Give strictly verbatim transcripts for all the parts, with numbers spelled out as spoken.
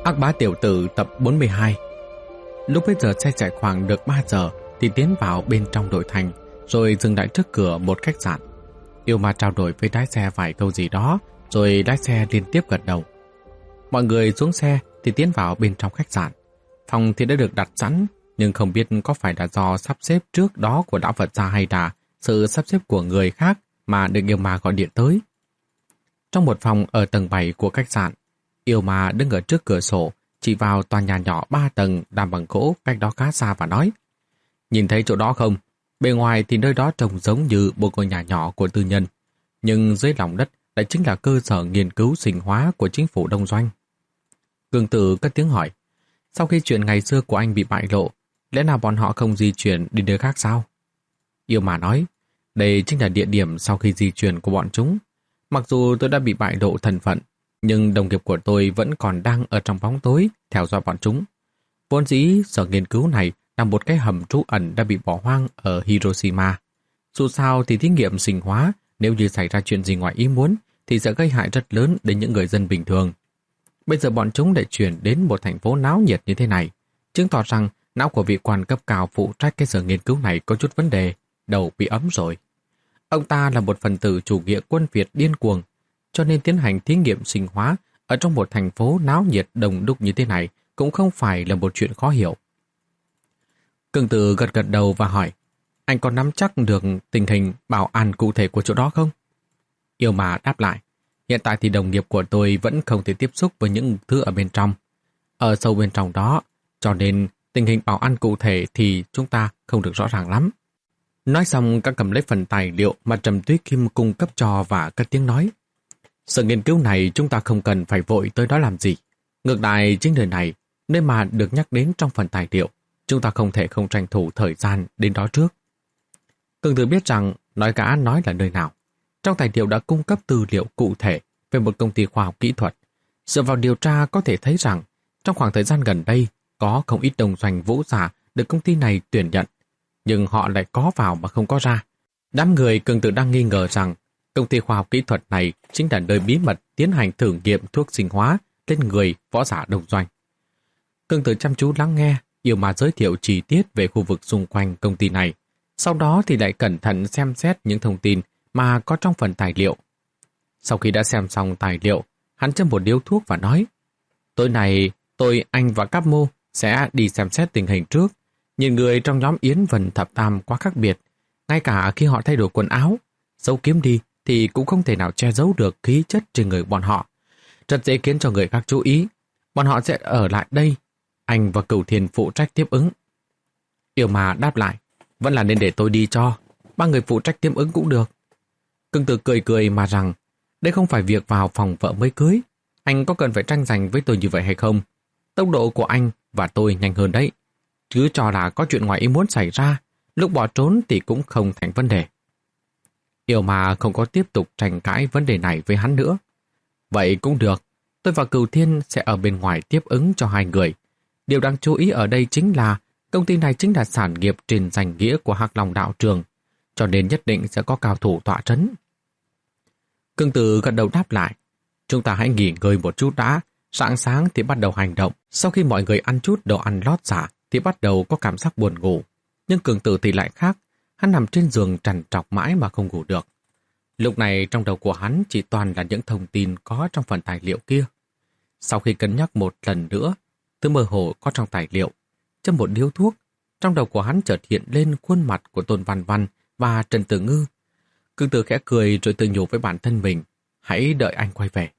Ác bá tiểu tử tập bốn mươi hai. Lúc bây giờ xe chạy khoảng được ba giờ thì tiến vào bên trong nội thành, rồi dừng lại trước cửa một khách sạn. Yêu Ma trao đổi với lái xe vài câu gì đó, rồi lái xe liên tiếp gật đầu. Mọi người xuống xe thì tiến vào bên trong khách sạn. Phòng thì đã được đặt sẵn, nhưng không biết có phải là do sắp xếp trước đó của lão Phật gia hay là sự sắp xếp của người khác mà được Yêu Ma gọi điện tới. Trong một phòng ở tầng bảy của khách sạn, Yêu Ma đứng ở trước cửa sổ, chỉ vào tòa nhà nhỏ ba tầng làm bằng gỗ cách đó khá xa và nói: "Nhìn thấy chỗ đó không? Bề ngoài thì nơi đó trông giống như một ngôi nhà nhỏ của tư nhân, nhưng dưới lòng đất lại chính là cơ sở nghiên cứu sinh hóa của chính phủ Đông Doanh." Cường Tử cất tiếng hỏi: "Sau khi chuyện ngày xưa của anh bị bại lộ, lẽ nào bọn họ không di chuyển đi nơi khác sao?" Yêu Ma nói: "Đây chính là địa điểm sau khi di chuyển của bọn chúng. Mặc dù tôi đã bị bại lộ thân phận, nhưng đồng nghiệp của tôi vẫn còn đang ở trong bóng tối theo dõi bọn chúng. Vốn dĩ sở nghiên cứu này là một cái hầm trú ẩn đã bị bỏ hoang ở Hiroshima. Dù sao thì thí nghiệm sinh hóa, nếu như xảy ra chuyện gì ngoài ý muốn thì sẽ gây hại rất lớn đến những người dân bình thường. Bây giờ bọn chúng lại chuyển đến một thành phố náo nhiệt như thế này, chứng tỏ rằng não của vị quan cấp cao phụ trách cái sở nghiên cứu này có chút vấn đề, đầu bị ấm rồi. Ông ta là một phần tử chủ nghĩa quân Việt điên cuồng, cho nên tiến hành thí nghiệm sinh hóa ở trong một thành phố náo nhiệt đông đúc như thế này cũng không phải là một chuyện khó hiểu." Cường Tử gật gật đầu và hỏi: "Anh có nắm chắc được tình hình bảo an cụ thể của chỗ đó không?" Yêu Ma đáp lại: "Hiện tại thì đồng nghiệp của tôi vẫn không thể tiếp xúc với những thứ ở bên trong. Ở sâu bên trong đó, cho nên tình hình bảo an cụ thể thì chúng ta không được rõ ràng lắm." Nói xong, các cầm lấy phần tài liệu mà Trầm Túy Kim cung cấp cho và cất tiếng nói: "Sở nghiên cứu này chúng ta không cần phải vội tới đó làm gì. Ngược lại, chính nơi này, nơi mà được nhắc đến trong phần tài liệu, chúng ta không thể không tranh thủ thời gian đến đó trước." Cường Tử biết rằng nói gã nói là nơi nào. Trong tài liệu đã cung cấp tư liệu cụ thể về một công ty khoa học kỹ thuật. Dựa vào điều tra có thể thấy rằng trong khoảng thời gian gần đây có không ít đồng doanh vũ giả được công ty này tuyển nhận, nhưng họ lại có vào mà không có ra. Đám người Cường Tử đang nghi ngờ rằng công ty khoa học kỹ thuật này chính là nơi bí mật tiến hành thử nghiệm thuốc sinh hóa lên người võ giả đồng doanh. Cường Tử chăm chú lắng nghe Yêu Ma giới thiệu chi tiết về khu vực xung quanh công ty này, sau đó thì lại cẩn thận xem xét những thông tin mà có trong phần tài liệu. Sau khi đã xem xong tài liệu, hắn châm một điếu thuốc và nói: "Tối nay, tôi, anh và Cáp Mô sẽ đi xem xét tình hình trước. Nhìn người trong nhóm Yến Vân Thập Tam quá khác biệt, ngay cả khi họ thay đổi quần áo, giấu kiếm đi thì cũng không thể nào che giấu được khí chất trên người bọn họ. Rất dễ khiến cho người khác chú ý. Bọn họ sẽ ở lại đây. Anh và Cửu Thiên phụ trách tiếp ứng." Yêu Ma đáp lại: "Vẫn là nên để tôi đi cho. Ba người phụ trách tiếp ứng cũng được." Cường Tử cười cười mà rằng: "Đây không phải việc vào phòng vợ mới cưới. Anh có cần phải tranh giành với tôi như vậy hay không? Tốc độ của anh và tôi nhanh hơn đấy. Cứ cho là có chuyện ngoài ý muốn xảy ra, lúc bỏ trốn thì cũng không thành vấn đề." Yêu Ma không có tiếp tục tranh cãi vấn đề này với hắn nữa. "Vậy cũng được, tôi và Cửu Thiên sẽ ở bên ngoài tiếp ứng cho hai người. Điều đáng chú ý ở đây chính là công ty này chính là sản nghiệp trên danh nghĩa của Hắc Long đạo trường, cho nên nhất định sẽ có cao thủ tọa trấn." Cường Tử gật đầu đáp lại: "Chúng ta hãy nghỉ ngơi một chút đã, sáng sáng thì bắt đầu hành động." Sau khi mọi người ăn chút đồ ăn lót dạ thì bắt đầu có cảm giác buồn ngủ. Nhưng Cường Tử thì lại khác, hắn nằm trên giường trằn trọc mãi mà không ngủ được. Lúc này trong đầu của hắn chỉ toàn là những thông tin có trong phần tài liệu kia. Sau khi cân nhắc một lần nữa, thứ mơ hồ có trong tài liệu, châm một điếu thuốc, trong đầu của hắn chợt hiện lên khuôn mặt của Tôn Văn Văn và Trần Tử Ngư. Cường Tử khẽ cười rồi tự nhủ với bản thân mình: hãy đợi anh quay về.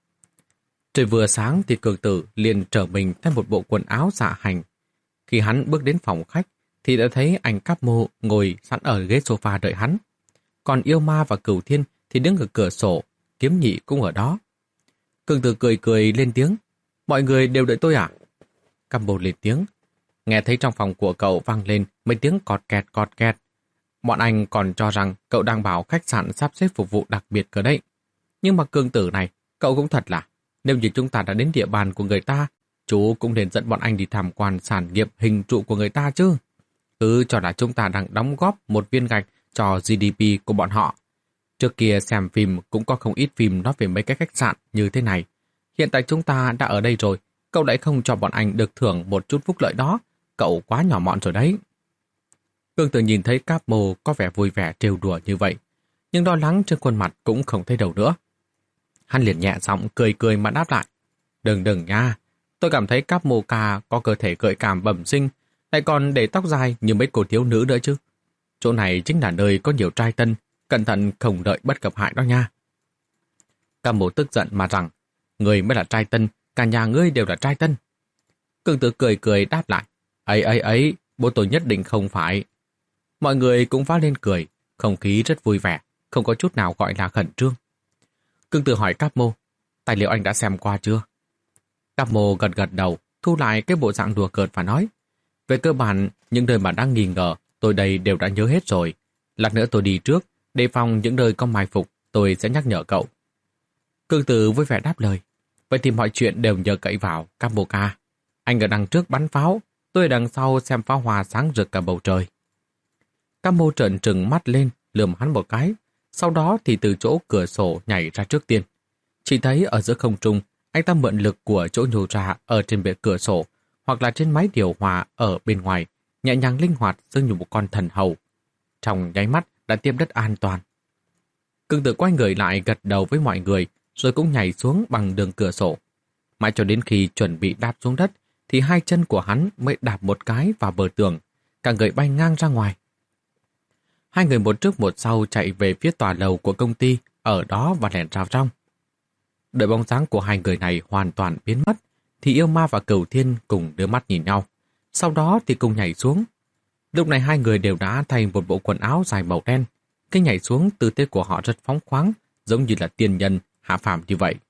Trời vừa sáng thì Cường Tử liền trở mình thay một bộ quần áo dạ hành. Khi hắn bước đến phòng khách thì đã thấy anh Cáp Mô ngồi sẵn ở ghế sofa đợi hắn. Còn Yêu Ma và Cửu Thiên thì đứng ở cửa sổ, Kiếm Nhị cũng ở đó. Cường Tử cười cười lên tiếng: "Mọi người đều đợi tôi à?" Cáp Mô lên tiếng: "Nghe thấy trong phòng của cậu vang lên mấy tiếng cọt kẹt cọt kẹt. Bọn anh còn cho rằng cậu đang bảo khách sạn sắp xếp phục vụ đặc biệt cơ đấy. Nhưng mà Cường Tử này, cậu cũng thật là, nếu như chúng ta đã đến địa bàn của người ta, chú cũng nên dẫn bọn anh đi tham quan sản nghiệp hình trụ của người ta chứ. Cứ cho là chúng ta đang đóng góp một viên gạch cho giê đê pê của bọn họ. Trước kia xem phim cũng có không ít phim nói về mấy cái khách sạn như thế này. Hiện tại chúng ta đã ở đây rồi, Cậu lại không cho bọn anh được thưởng một chút phúc lợi đó, cậu quá nhỏ mọn rồi đấy. Cương Tử nhìn thấy Cáp Mô có vẻ vui vẻ trêu đùa như vậy, nhưng lo lắng trên khuôn mặt cũng không thấy đâu nữa. Hắn liền nhẹ giọng cười cười mà đáp lại. Đừng đừng nha, tôi cảm thấy Cáp Mô ca có cơ thể gợi cảm bẩm sinh, lại còn để tóc dài như mấy cô thiếu nữ nữa chứ. Chỗ này chính là nơi có nhiều trai tân, cẩn thận không đợi bất gặp hại đó nha. Cáp Mô tức giận mà rằng, người mới là trai tân, cả nhà ngươi đều là trai tân. Cương Tử cười cười đáp lại, ấy ấy ấy, bố tôi nhất định không phải. Mọi người cũng phá lên cười, không khí rất vui vẻ, không có chút nào gọi là khẩn trương. Cương Tử hỏi Cáp Mô, tài liệu anh đã xem qua chưa? Cáp Mô gật gật đầu, thu lại cái bộ dạng đùa cợt và nói, về cơ bản, những nơi mà đang nghi ngờ, tôi đây đều đã nhớ hết rồi. Lát nữa tôi đi trước, đề phòng những nơi có mai phục, tôi sẽ nhắc nhở cậu. Cương Tử vui vẻ đáp lời, vậy thì mọi chuyện đều nhờ cậy vào, Cáp Mô ca. Anh ở đằng trước bắn pháo, tôi ở đằng sau xem pháo hoa sáng rực cả bầu trời. Cáp Mô trợn trừng mắt lên, lườm hắn một cái, sau đó thì từ chỗ cửa sổ nhảy ra trước tiên. Chỉ thấy ở giữa không trung, anh ta mượn lực của chỗ nhô ra ở trên bệ cửa sổ, hoặc là trên máy điều hòa ở bên ngoài, nhẹ nhàng linh hoạt giống như một con thần hầu. Trong nháy mắt đã tiếp đất an toàn. Cương Tử quay người lại gật đầu với mọi người, rồi cũng nhảy xuống bằng đường cửa sổ. Mãi cho đến khi chuẩn bị đáp xuống đất, thì hai chân của hắn mới đạp một cái vào bờ tường, cả người bay ngang ra ngoài. Hai người một trước một sau chạy về phía tòa lầu của công ty, ở đó và lẻn vào trong. Đợi bóng dáng của hai người này hoàn toàn biến mất, thì Yêu Ma và Cửu Thiên cùng đưa mắt nhìn nhau. Sau đó thì cùng nhảy xuống. Lúc này hai người đều đã thay một bộ quần áo dài màu đen. Cái nhảy xuống tư thế của họ rất phóng khoáng, giống như là tiên nhân hạ phàm như vậy.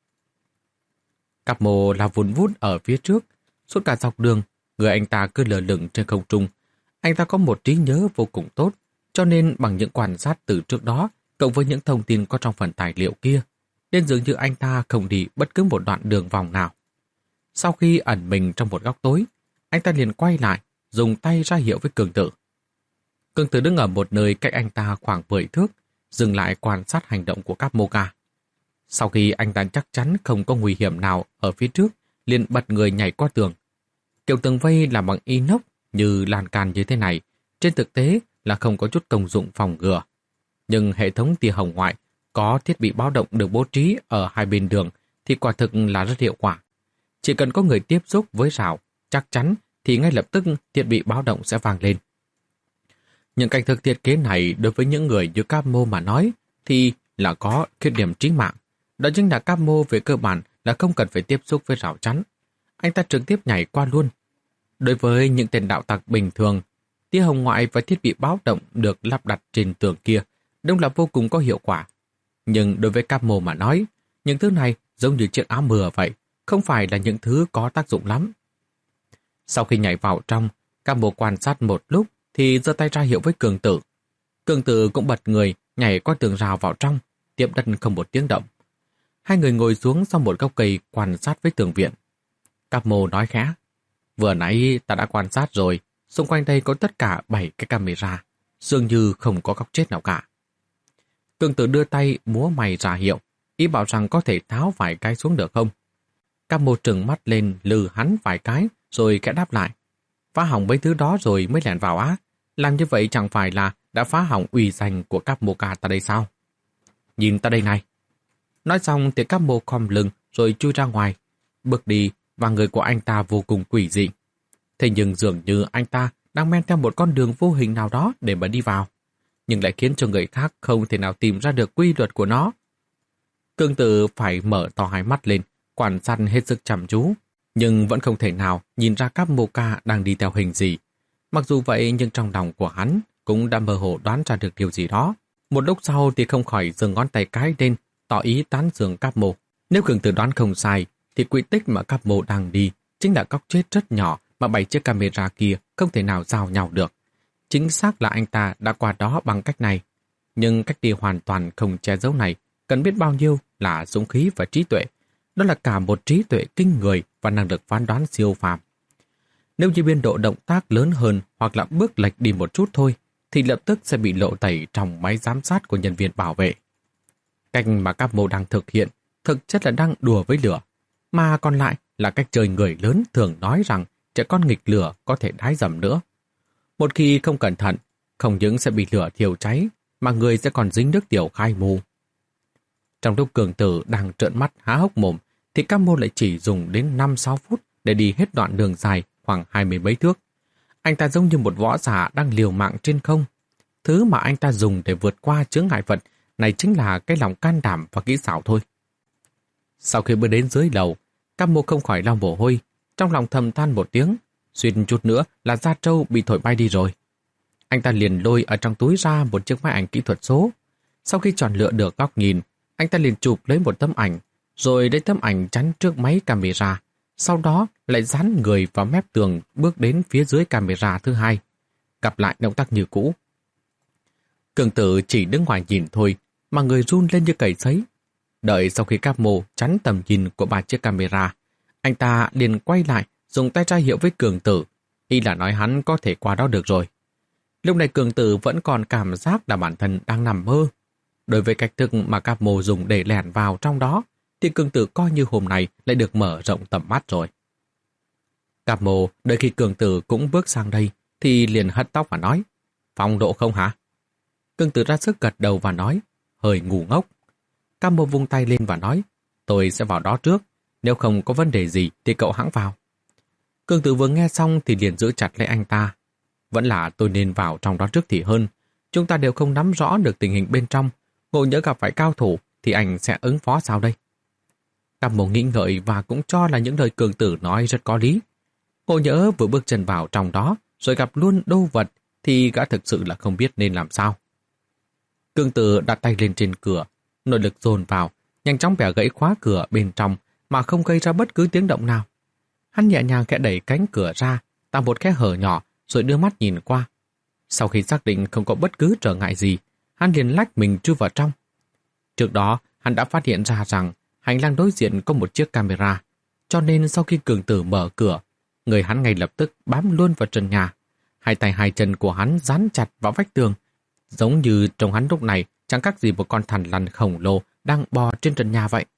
Cáp Mô là vun vút ở phía trước. Suốt cả dọc đường, người anh ta cứ lờ lửng trên không trung. Anh ta có một trí nhớ vô cùng tốt, cho nên bằng những quan sát từ trước đó, cộng với những thông tin có trong phần tài liệu kia, nên dường như anh ta không đi bất cứ một đoạn đường vòng nào. Sau khi ẩn mình trong một góc tối, anh ta liền quay lại, dùng tay ra hiệu với Cương Tử. Cương Tử đứng ở một nơi cách anh ta khoảng mười thước, dừng lại quan sát hành động của Cáp Mô ca. Sau khi anh ta chắc chắn không có nguy hiểm nào ở phía trước, liền bật người nhảy qua tường. Kiểu tường vây làm bằng inox như lan can như thế này, trên thực tế là không có chút công dụng phòng ngừa. Nhưng hệ thống tia hồng ngoại có thiết bị báo động được bố trí ở hai bên đường thì quả thực là rất hiệu quả. Chỉ cần có người tiếp xúc với rào, chắc chắn thì ngay lập tức thiết bị báo động sẽ vang lên. Những cách thức thiết kế này đối với những người như Cáp Mô mà nói thì là có khuyết điểm chí mạng. Đó chính là Cáp Mô về cơ bản là không cần phải tiếp xúc với rào chắn. Anh ta trực tiếp nhảy qua luôn. Đối với những tên đạo tặc bình thường, tia hồng ngoại và thiết bị báo động được lắp đặt trên tường kia đúng là vô cùng có hiệu quả. Nhưng đối với Cáp Mô mà nói, những thứ này giống như chiếc áo mưa vậy, không phải là những thứ có tác dụng lắm. Sau khi nhảy vào trong, Cáp Mô quan sát một lúc thì giơ tay ra hiệu với Cương Tử. Cương Tử cũng bật người nhảy qua tường rào vào trong, tiếp đất không một tiếng động. Hai người ngồi xuống sau một gốc cây quan sát với tường viện. Cáp Mô nói khẽ, vừa nãy ta đã quan sát rồi, xung quanh đây có tất cả bảy cái camera, dường như không có góc chết nào cả. Cương Tử đưa tay múa mày ra hiệu, ý bảo rằng có thể tháo vài cái xuống được không. Cáp Mô trừng mắt lên lừ hắn vài cái, rồi kẽ đáp lại. Phá hỏng mấy thứ đó rồi mới lẻn vào á, làm như vậy chẳng phải là đã phá hỏng uy danh của Cáp Mô ca ta đây sao? Nhìn ta đây này. Nói xong thì Cáp Mô khom lưng rồi chui ra ngoài, bước đi và người của anh ta vô cùng quỷ dị. Thế nhưng dường như anh ta đang men theo một con đường vô hình nào đó để mà đi vào, nhưng lại khiến cho người khác không thể nào tìm ra được quy luật của nó. Cương Tử phải mở to hai mắt lên, quan sát hết sức chăm chú, nhưng vẫn không thể nào nhìn ra Cáp Mô ca đang đi theo hình gì. Mặc dù vậy nhưng trong lòng của hắn cũng đã mơ hồ đoán ra được điều gì đó. Một lúc sau thì không khỏi giơ ngón tay cái lên, tỏ ý tán dương Cáp Mô. Nếu Cương Tử đoán không sai, thì quy tích mà Cáp Mô đang đi chính là góc chết rất nhỏ mà bảy chiếc camera kia không thể nào giao nhau được. Chính xác là anh ta đã qua đó bằng cách này. Nhưng cách đi hoàn toàn không che giấu này cần biết bao nhiêu là dũng khí và trí tuệ. Đó là cả một trí tuệ kinh người và năng lực phán đoán siêu phàm. Nếu như biên độ động tác lớn hơn hoặc là bước lệch đi một chút thôi, thì lập tức sẽ bị lộ tẩy trong máy giám sát của nhân viên bảo vệ. Cách mà Cáp Mô đang thực hiện thực chất là đang đùa với lửa, mà còn lại là cách chơi người lớn thường nói rằng trẻ con nghịch lửa có thể đái dầm nữa. Một khi không cẩn thận, không những sẽ bị lửa thiêu cháy, mà người sẽ còn dính nước tiểu khai mù. Trong lúc Cường Tử đang trợn mắt há hốc mồm, thì Cáp Mô lại chỉ dùng đến năm sáu phút để đi hết đoạn đường dài khoảng hai mươi mấy thước. Anh ta giống như một võ giả đang liều mạng trên không. Thứ mà anh ta dùng để vượt qua chướng ngại vật này chính là cái lòng can đảm và kỹ xảo thôi. Sau khi bước đến dưới lầu, Cáp Mô không khỏi lau mồ hôi, trong lòng thầm than một tiếng, suýt chút nữa là da trâu bị thổi bay đi rồi. Anh ta liền lôi ở trong túi ra một chiếc máy ảnh kỹ thuật số. Sau khi chọn lựa được góc nhìn, anh ta liền chụp lấy một tấm ảnh, rồi lấy tấm ảnh chắn trước máy camera, sau đó lại dán người vào mép tường bước đến phía dưới camera thứ hai, gặp lại động tác như cũ. Cường Tử chỉ đứng ngoài nhìn thôi, mà người run lên như cầy sấy. Đợi sau khi Cáp Mô chắn tầm nhìn của ba chiếc camera, anh ta liền quay lại, dùng tay ra hiệu với Cường Tử, ý là nói hắn có thể qua đó được rồi. Lúc này Cường Tử vẫn còn cảm giác là bản thân đang nằm mơ. Đối với cách thức mà Cáp Mô dùng để lẻn vào trong đó, thì Cường Tử coi như hôm nay lại được mở rộng tầm mắt rồi. Cáp Mô đợi khi Cường Tử cũng bước sang đây, thì liền hất tóc và nói, phong độ không hả? Cường Tử ra sức gật đầu và nói, hơi ngu ngốc. Cáp Mô vung tay lên và nói, tôi sẽ vào đó trước, nếu không có vấn đề gì thì cậu hãng vào. Cường Tử vừa nghe xong thì liền giữ chặt lấy anh ta. Vẫn là tôi nên vào trong đó trước thì hơn. Chúng ta đều không nắm rõ được tình hình bên trong. Ngộ nhỡ gặp phải cao thủ thì anh sẽ ứng phó sao đây? Cáp Mô nghĩ ngợi và cũng cho là những lời Cường Tử nói rất có lý. Ngộ nhỡ vừa bước chân vào trong đó rồi gặp luôn đô vật thì gã thực sự là không biết nên làm sao. Cường Tử đặt tay lên trên cửa, nội lực dồn vào, nhanh chóng bẻ gãy khóa cửa bên trong mà không gây ra bất cứ tiếng động nào. Hắn nhẹ nhàng khẽ đẩy cánh cửa ra, tạo một khe hở nhỏ rồi đưa mắt nhìn qua. Sau khi xác định không có bất cứ trở ngại gì, hắn liền lách mình chui vào trong. Trước đó, hắn đã phát hiện ra rằng hành lang đối diện có một chiếc camera, cho nên sau khi Cường Tử mở cửa, người hắn ngay lập tức bám luôn vào trần nhà. Hai tay hai chân của hắn dán chặt vào vách tường, giống như trông hắn lúc này chẳng khác gì một con thằn lằn khổng lồ đang bò trên trần nhà vậy.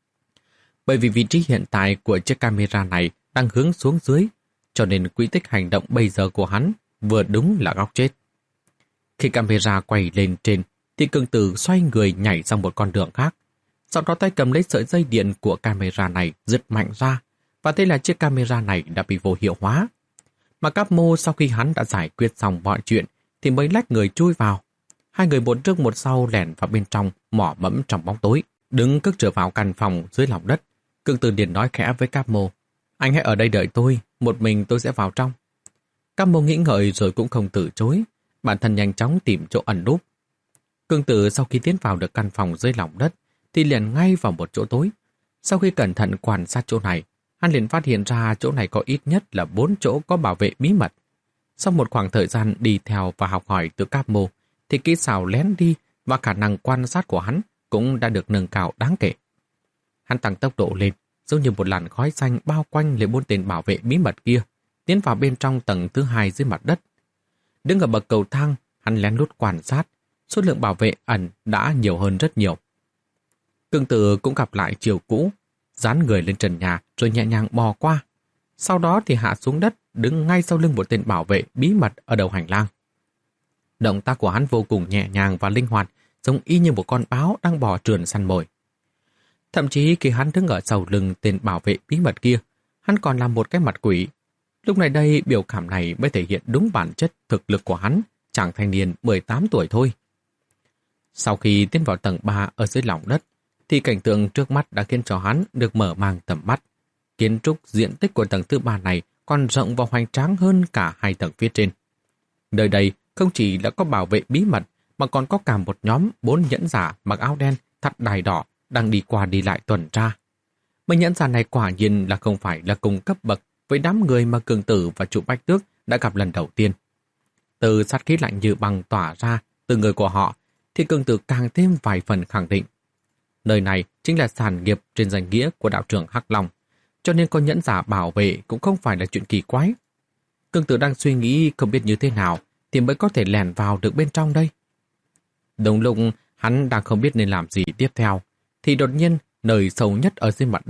Bởi vì vị trí hiện tại của chiếc camera này đang hướng xuống dưới, cho nên quỹ tích hành động bây giờ của hắn vừa đúng là góc chết. Khi camera quay lên trên, thì Cường Tử xoay người nhảy sang một con đường khác. Sau đó tay cầm lấy sợi dây điện của camera này giật mạnh ra, và thế là chiếc camera này đã bị vô hiệu hóa. Mà Cáp Mô sau khi hắn đã giải quyết xong mọi chuyện, thì mới lách người chui vào. Hai người một trước một sau lẻn vào bên trong, mỏ mẫm trong bóng tối, đứng cất trở vào căn phòng dưới lòng đất. Cường Tử liền nói khẽ với Cáp Mô, anh hãy ở đây đợi tôi, một mình tôi sẽ vào trong. Cáp Mô nghĩ ngợi rồi cũng không từ chối, bản thân nhanh chóng tìm chỗ ẩn núp. Cường Tử sau khi tiến vào được căn phòng dưới lòng đất, thì liền ngay vào một chỗ tối. Sau khi cẩn thận quan sát chỗ này, hắn liền phát hiện ra chỗ này có ít nhất là bốn chỗ có bảo vệ bí mật. Sau một khoảng thời gian đi theo và học hỏi từ Cáp Mô, thì kỹ xảo lén đi và khả năng quan sát của hắn cũng đã được nâng cao đáng kể. Hắn tăng tốc độ lên, giống như một làn khói xanh bao quanh lấy bốn tên bảo vệ bí mật kia, tiến vào bên trong tầng thứ hai dưới mặt đất. Đứng ở bậc cầu thang, hắn lén lút quan sát, số lượng bảo vệ ẩn đã nhiều hơn rất nhiều. Cường Tử cũng gặp lại chiều cũ, dán người lên trần nhà rồi nhẹ nhàng bò qua. Sau đó thì hạ xuống đất, đứng ngay sau lưng một tên bảo vệ bí mật ở đầu hành lang. Động tác của hắn vô cùng nhẹ nhàng và linh hoạt, giống y như một con báo đang bò trườn săn mồi. Thậm chí khi hắn đứng ở sau lưng tên bảo vệ bí mật kia, hắn còn làm một cái mặt quỷ. Lúc này đây, biểu cảm này mới thể hiện đúng bản chất thực lực của hắn, chàng thanh niên mười tám tuổi thôi. Sau khi tiến vào tầng ba ở dưới lòng đất, thì cảnh tượng trước mắt đã khiến cho hắn được mở mang tầm mắt. Kiến trúc diện tích của tầng thứ ba này còn rộng và hoành tráng hơn cả hai tầng phía trên. Nơi đây không chỉ là có bảo vệ bí mật, mà còn có cả một nhóm bốn nhẫn giả mặc áo đen, thắt đai đỏ đang đi qua đi lại tuần tra. Mấy nhẫn giả này quả nhiên là không phải là cùng cấp bậc với đám người mà Cường Tử và Trụ Bách Tước đã gặp lần đầu tiên. Từ sát khí lạnh như băng tỏa ra từ người của họ, thì Cường Tử càng thêm vài phần khẳng định. Nơi này chính là sản nghiệp trên danh nghĩa của đạo trưởng Hắc Long, cho nên có nhẫn giả bảo vệ cũng không phải là chuyện kỳ quái. Cường Tử đang suy nghĩ không biết như thế nào thì mới có thể lẻn vào được bên trong đây. Đồng lúc hắn đang không biết nên làm gì tiếp theo, thì đột nhiên nơi sâu nhất ở dưới mặt đất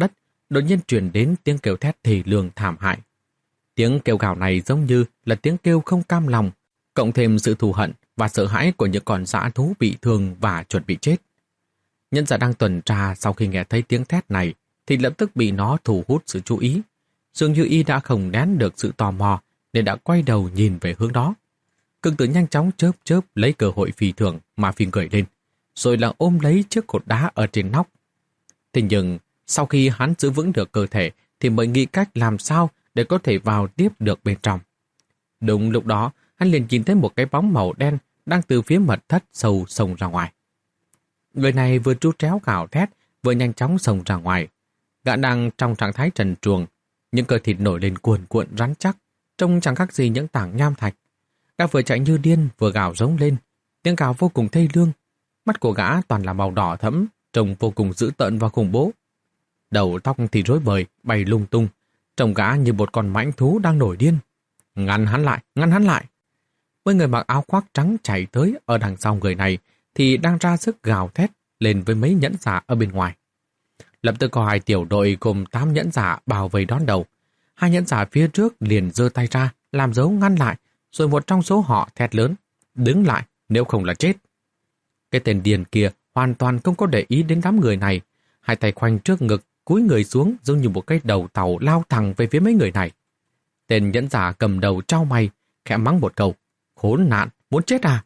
đột nhiên truyền đến tiếng kêu thét thì lường thảm hại. Tiếng kêu gào này giống như là tiếng kêu không cam lòng, cộng thêm sự thù hận và sợ hãi của những con dã thú bị thương và chuẩn bị chết. Nhân giả đang tuần tra sau khi nghe thấy tiếng thét này thì lập tức bị nó thu hút sự chú ý. Dường như y đã không nén được sự tò mò nên đã quay đầu nhìn về hướng đó. Cường tử nhanh chóng chớp chớp lấy cơ hội phi thường mà phi người lên, rồi là ôm lấy chiếc cột đá ở trên nóc. Thế nhưng sau khi hắn giữ vững được cơ thể thì mới nghĩ cách làm sao để có thể vào tiếp được bên trong. Đúng lúc đó, hắn liền nhìn thấy một cái bóng màu đen đang từ phía mật thất sâu sông ra ngoài. Người này vừa tru tréo gào thét, vừa nhanh chóng xông ra ngoài. Gã đang trong trạng thái trần truồng, những cơ thịt nổi lên cuồn cuộn rắn chắc, trông chẳng khác gì những tảng nham thạch. Gã vừa chạy như điên, vừa gào rống lên, tiếng gào vô cùng thê lương. Mắt của gã toàn là màu đỏ thẫm, trông vô cùng dữ tợn và khủng bố. Đầu tóc thì rối bời, bay lung tung, trông gã như một con mãnh thú đang nổi điên. Ngăn hắn lại, ngăn hắn lại. Mấy người mặc áo khoác trắng chạy tới ở đằng sau người này thì đang ra sức gào thét lên với mấy nhẫn giả ở bên ngoài. Lập tức có hai tiểu đội gồm tám nhẫn giả bao vây đón đầu. Hai nhẫn giả phía trước liền giơ tay ra, làm dấu ngăn lại, rồi một trong số họ thét lớn, đứng lại, nếu không là chết. Cái tên điên kia hoàn toàn không có để ý đến đám người này, hai tay khoanh trước ngực, cúi người xuống giống như một cái đầu tàu lao thẳng về phía mấy người này. Tên nhẫn giả cầm đầu trao mày, khẽ mắng một câu, khốn nạn, muốn chết à?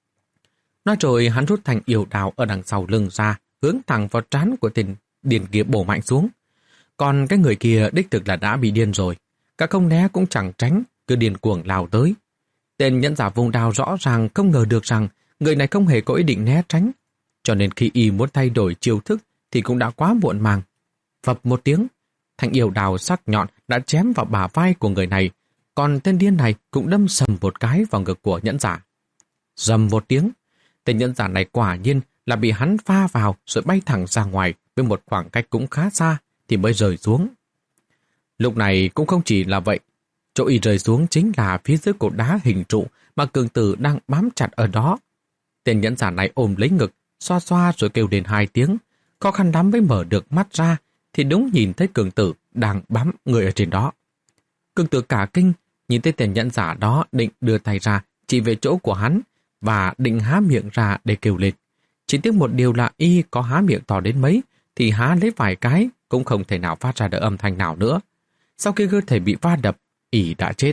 Nói rồi hắn rút thành yểu đào ở đằng sau lưng ra, hướng thẳng vào trán của tên điên kia bổ mạnh xuống. Còn cái người kia đích thực là đã bị điên rồi, cả không né cũng chẳng tránh, cứ điên cuồng lao tới. Tên nhẫn giả vùng đao rõ ràng không ngờ được rằng người này không hề có ý định né tránh, cho nên khi y muốn thay đổi chiêu thức thì cũng đã quá muộn màng. Phập một tiếng, thanh yểu đào sắc nhọn đã chém vào bả vai của người này, còn tên điên này cũng đâm sầm một cái vào ngực của nhẫn giả. Rầm một tiếng, tên nhẫn giả này quả nhiên là bị hắn pha vào rồi bay thẳng ra ngoài với một khoảng cách cũng khá xa thì mới rơi xuống. Lúc này cũng không chỉ là vậy, chỗ y rơi xuống chính là phía dưới cột đá hình trụ mà cường tử đang bám chặt ở đó. Tên nhẫn giả này ôm lấy ngực, xoa xoa rồi kêu đến hai tiếng, khó khăn lắm mới mở được mắt ra thì đúng nhìn thấy cường tử đang bám người ở trên đó. Cường tử cả kinh, nhìn thấy tên nhẫn giả đó định đưa tay ra chỉ về chỗ của hắn và định há miệng ra để kêu lên. Chỉ tiếc một điều là y có há miệng to đến mấy thì há lấy vài cái cũng không thể nào phát ra được âm thanh nào nữa. Sau khi cơ thể bị va đập, y đã chết.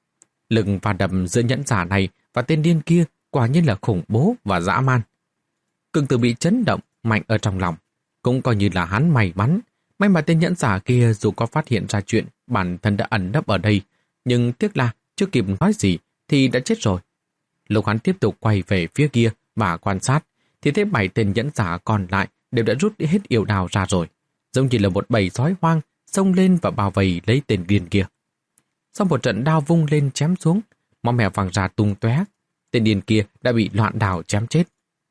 Lực va đập giữa nhẫn giả này và tên điên kia quả nhiên là khủng bố và dã man. Cường tử bị chấn động mạnh ở trong lòng, cũng coi như là hắn may mắn. May mà tên nhẫn giả kia dù có phát hiện ra chuyện bản thân đã ẩn nấp ở đây, nhưng tiếc là chưa kịp nói gì thì đã chết rồi. Lúc hắn tiếp tục quay về phía kia và quan sát, thì thấy bảy tên nhẫn giả còn lại đều đã rút hết yểu đào ra rồi, giống như là một bầy sói hoang xông lên và bao vây lấy tên điên kia. Sau một trận đao vung lên chém xuống, máu mè văng ra tung tóe, tên điên kia đã bị loạn đao chém chết.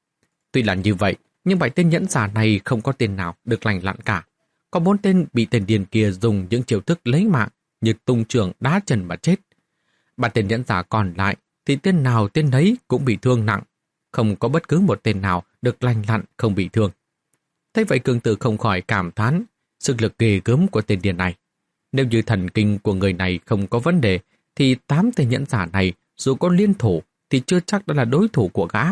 Tuy là như vậy, nhưng bảy tên nhẫn giả này không có tên nào được lành lặn cả. Có bốn tên bị tên điên kia dùng những chiêu thức lấy mạng như tung trường đá chân mà chết. Ba tên nhẫn giả còn lại thì tên nào tên nấy cũng bị thương nặng, không có bất cứ một tên nào được lành lặn không bị thương. Thế vậy cường tử không khỏi cảm thán sức lực ghê gớm của tên điên này. Nếu như thần kinh của người này không có vấn đề thì tám tên nhẫn giả này dù có liên thủ thì chưa chắc đã là đối thủ của gã.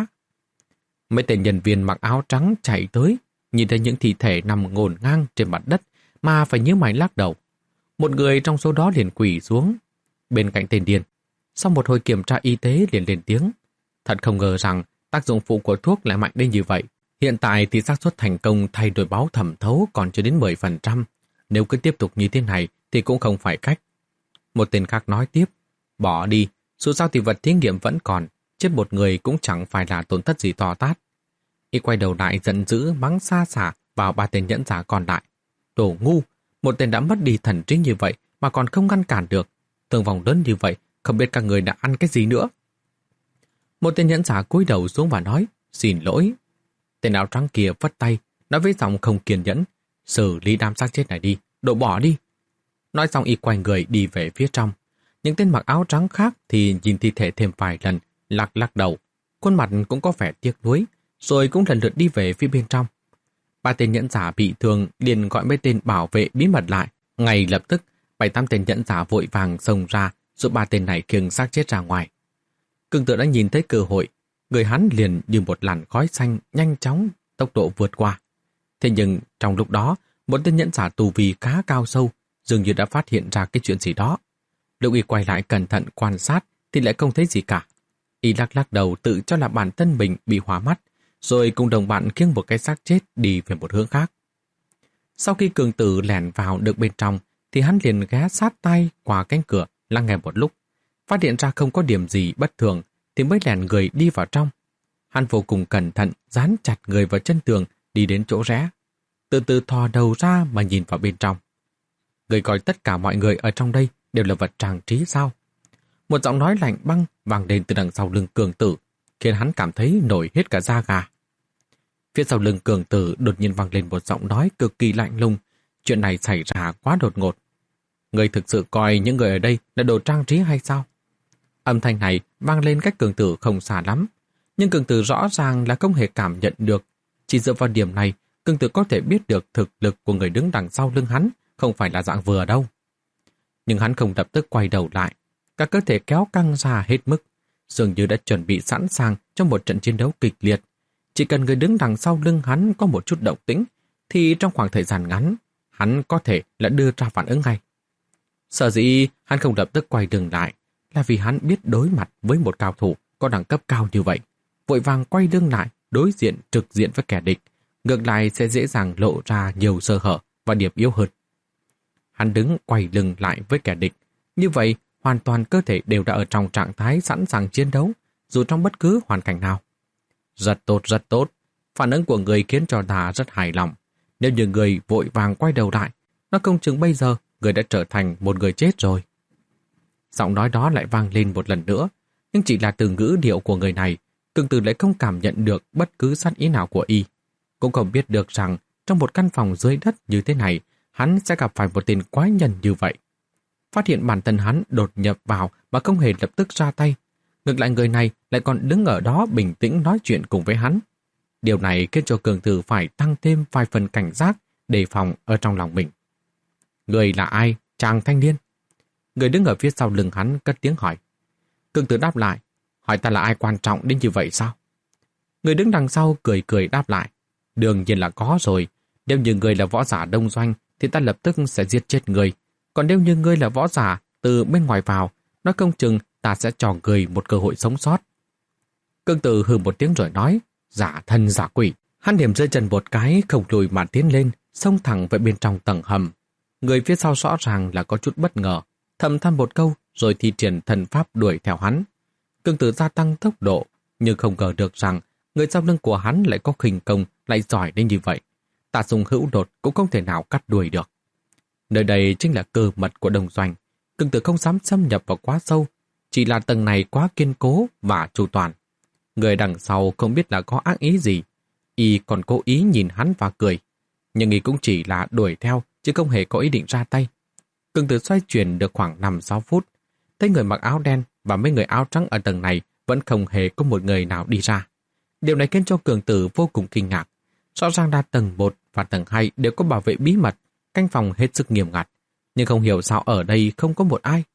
Mấy tên nhân viên mặc áo trắng chạy tới, nhìn thấy những thi thể nằm ngổn ngang trên mặt đất mà phải nhíu mày lắc đầu. Một người trong số đó liền quỳ xuống bên cạnh tên điên. Sau một hồi kiểm tra y tế liền lên tiếng. Thật không ngờ rằng tác dụng phụ của thuốc lại mạnh đến như vậy. Hiện tại thì xác suất thành công thay đổi báo thẩm thấu còn chưa đến mười phần trăm. Nếu cứ tiếp tục như thế này thì cũng không phải cách. Một tên khác nói tiếp. Bỏ đi, dù sao thì vật thí nghiệm vẫn còn. Chết một người cũng chẳng phải là tổn thất gì to tát. Y quay đầu lại giận dữ mắng xa xả vào ba tên nhẫn giả còn lại. Đồ ngu, một tên đã mất đi thần trí như vậy mà còn không ngăn cản được. Thương vong lớn như vậy, không biết các người đã ăn cái gì nữa. Một tên nhẫn giả cúi đầu xuống và nói, xin lỗi. Tên áo trắng kia vất tay, nói với giọng không kiên nhẫn, xử lý đám xác chết này đi, đổ bỏ đi. Nói xong y quay người đi về phía trong. Những tên mặc áo trắng khác thì nhìn thi thể thêm vài lần, lắc lắc đầu, khuôn mặt cũng có vẻ tiếc nuối, rồi cũng lần lượt đi về phía bên trong. Ba tên nhẫn giả bị thương liền gọi mấy tên bảo vệ bí mật lại. Ngay lập tức, bảy tám tên nhẫn giả vội vàng xông ra giúp ba tên này khiêng xác chết ra ngoài. Cường Tử đã nhìn thấy cơ hội, người hắn liền như một làn khói xanh nhanh chóng tốc độ vượt qua. Thế nhưng trong lúc đó, một tên nhẫn giả tu vi khá cao sâu dường như đã phát hiện ra cái chuyện gì đó. Lúc y quay lại cẩn thận quan sát thì lại không thấy gì cả. Y lắc lắc đầu tự cho là bản thân mình bị hóa mắt, rồi cùng đồng bạn khiêng một cái xác chết đi về một hướng khác. Sau khi Cường Tử lẻn vào được bên trong thì hắn liền ghé sát tay qua cánh cửa lắng nghe một lúc. Phát hiện ra không có điểm gì bất thường thì mới lèn người đi vào trong. Hắn vô cùng cẩn thận dán chặt người vào chân tường đi đến chỗ rẽ. Từ từ thò đầu ra mà nhìn vào bên trong. Người coi tất cả mọi người ở trong đây đều là vật trang trí sao? Một giọng nói lạnh băng vang lên từ đằng sau lưng Cường Tử, khiến hắn cảm thấy nổi hết cả da gà. Phía sau lưng Cường Tử đột nhiên vang lên một giọng nói cực kỳ lạnh lùng. Chuyện này xảy ra quá đột ngột. Người thực sự coi những người ở đây là đồ trang trí hay sao? Âm thanh này vang lên cách Cường Tử không xa lắm, nhưng Cường Tử rõ ràng là không hề cảm nhận được. Chỉ dựa vào điểm này, Cường Tử có thể biết được thực lực của người đứng đằng sau lưng hắn không phải là dạng vừa đâu. Nhưng hắn không lập tức quay đầu lại, cả cơ thể kéo căng ra hết mức, dường như đã chuẩn bị sẵn sàng cho một trận chiến đấu kịch liệt. Chỉ cần người đứng đằng sau lưng hắn có một chút động tĩnh, thì trong khoảng thời gian ngắn, hắn có thể là đưa ra phản ứng ngay. Sở dĩ hắn không lập tức quay lưng lại là vì hắn biết đối mặt với một cao thủ có đẳng cấp cao như vậy, vội vàng quay lưng lại đối diện trực diện với kẻ địch, ngược lại sẽ dễ dàng lộ ra nhiều sơ hở và điểm yếu hơn. Hắn đứng quay lưng lại với kẻ địch, như vậy hoàn toàn cơ thể đều đã ở trong trạng thái sẵn sàng chiến đấu, dù trong bất cứ hoàn cảnh nào. Rất tốt, rất tốt. Phản ứng của người khiến cho ta rất hài lòng. Nếu như người vội vàng quay đầu lại, nó không chừng bây giờ người đã trở thành một người chết rồi. Giọng nói đó lại vang lên một lần nữa, nhưng chỉ là từ ngữ điệu của người này, Cường Tử lại không cảm nhận được bất cứ sát ý nào của y. Cũng không biết được rằng trong một căn phòng dưới đất như thế này, hắn sẽ gặp phải một tên quái nhân như vậy. Phát hiện bản thân hắn đột nhập vào mà không hề lập tức ra tay. Ngược lại người này lại còn đứng ở đó bình tĩnh nói chuyện cùng với hắn. Điều này khiến cho Cường Tử phải tăng thêm vài phần cảnh giác, đề phòng ở trong lòng mình. Người là ai, chàng thanh niên? Người đứng ở phía sau lưng hắn cất tiếng hỏi. Cường Tử đáp lại, hỏi ta là ai quan trọng đến như vậy sao? Người đứng đằng sau cười cười đáp lại, đương nhiên là có rồi. Nếu như người là võ giả đông doanh thì ta lập tức sẽ giết chết người. Còn nếu như ngươi là võ giả từ bên ngoài vào, nói không chừng ta sẽ cho người một cơ hội sống sót. Cường Tử hừ một tiếng rồi nói, giả thân giả quỷ. Hắn điểm rơi chân một cái, không lùi mà tiến lên, xông thẳng về bên trong tầng hầm. Người phía sau rõ ràng là có chút bất ngờ, thầm than một câu rồi thi triển thần pháp đuổi theo hắn. Cường Tử gia tăng tốc độ, nhưng không ngờ được rằng người sau lưng của hắn lại có khinh công lại giỏi đến như vậy. Tà Sùng hữu đột cũng không thể nào cắt đuổi được. Nơi đây chính là cơ mật của Đông Doanh. Cường Tử không dám xâm nhập vào quá sâu, chỉ là tầng này quá kiên cố và chu toàn. Người đằng sau không biết là có ác ý gì, y còn cố ý nhìn hắn và cười, nhưng y cũng chỉ là đuổi theo chứ không hề có ý định ra tay. Cường Tử xoay chuyển được khoảng năm sáu phút, thấy người mặc áo đen và mấy người áo trắng ở tầng này vẫn không hề có một người nào đi ra. Điều này khiến cho Cường Tử vô cùng kinh ngạc. Rõ ràng là tầng một và tầng hai đều có bảo vệ bí mật, canh phòng hết sức nghiêm ngặt, nhưng không hiểu sao ở đây không có một ai.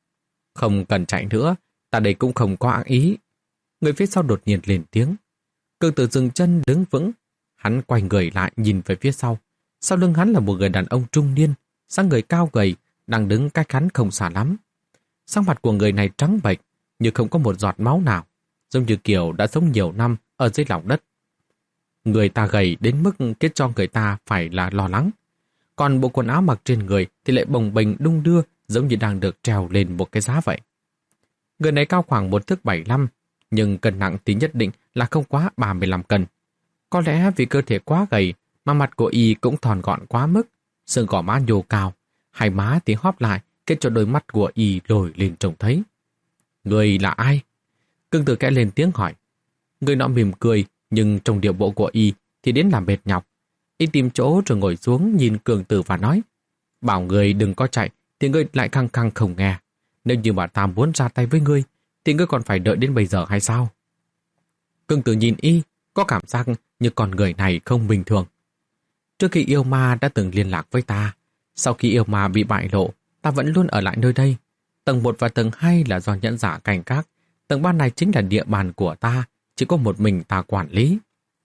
Không cần chạy nữa, ta đây cũng không có ác ý. Người phía sau đột nhiên lên tiếng. Cường Tử dừng chân đứng vững, hắn quay người lại nhìn về phía sau. Sau lưng hắn là một người đàn ông trung niên, dáng người cao gầy, đang đứng cách hắn không xa lắm. Sắc mặt của người này trắng bệch, như không có một giọt máu nào, giống như kiểu đã sống nhiều năm ở dưới lòng đất. Người ta gầy đến mức khiến cho người ta phải là lo lắng. Còn bộ quần áo mặc trên người thì lại bồng bềnh đung đưa, giống như đang được treo lên một cái giá vậy. Người này cao khoảng một thước bảy lăm, nhưng cân nặng thì nhất định là không quá ba mươi lăm cân. Có lẽ vì cơ thể quá gầy mà mặt của y cũng thòn gọn quá mức, xương gò má nhô cao, hai má thì hóp lại, khiến cho đôi mắt của y lồi lên trông thấy. Người là ai? Cường Tử kẽ lên tiếng hỏi. Người nọ mỉm cười, nhưng trong điệu bộ của y thì đến làm mệt nhọc. Y tìm chỗ rồi ngồi xuống nhìn Cường Tử và nói, bảo người đừng có chạy thì ngươi lại khăng khăng không nghe. Nếu như mà ta muốn ra tay với ngươi thì ngươi còn phải đợi đến bây giờ hay sao? Cường Tử nhìn y, có cảm giác như con người này không bình thường. Trước khi yêu ma đã từng liên lạc với ta. Sau khi yêu ma bị bại lộ, ta vẫn luôn ở lại nơi đây. Tầng một và tầng hai là do nhẫn giả canh gác. Tầng ba này chính là địa bàn của ta, chỉ có một mình ta quản lý.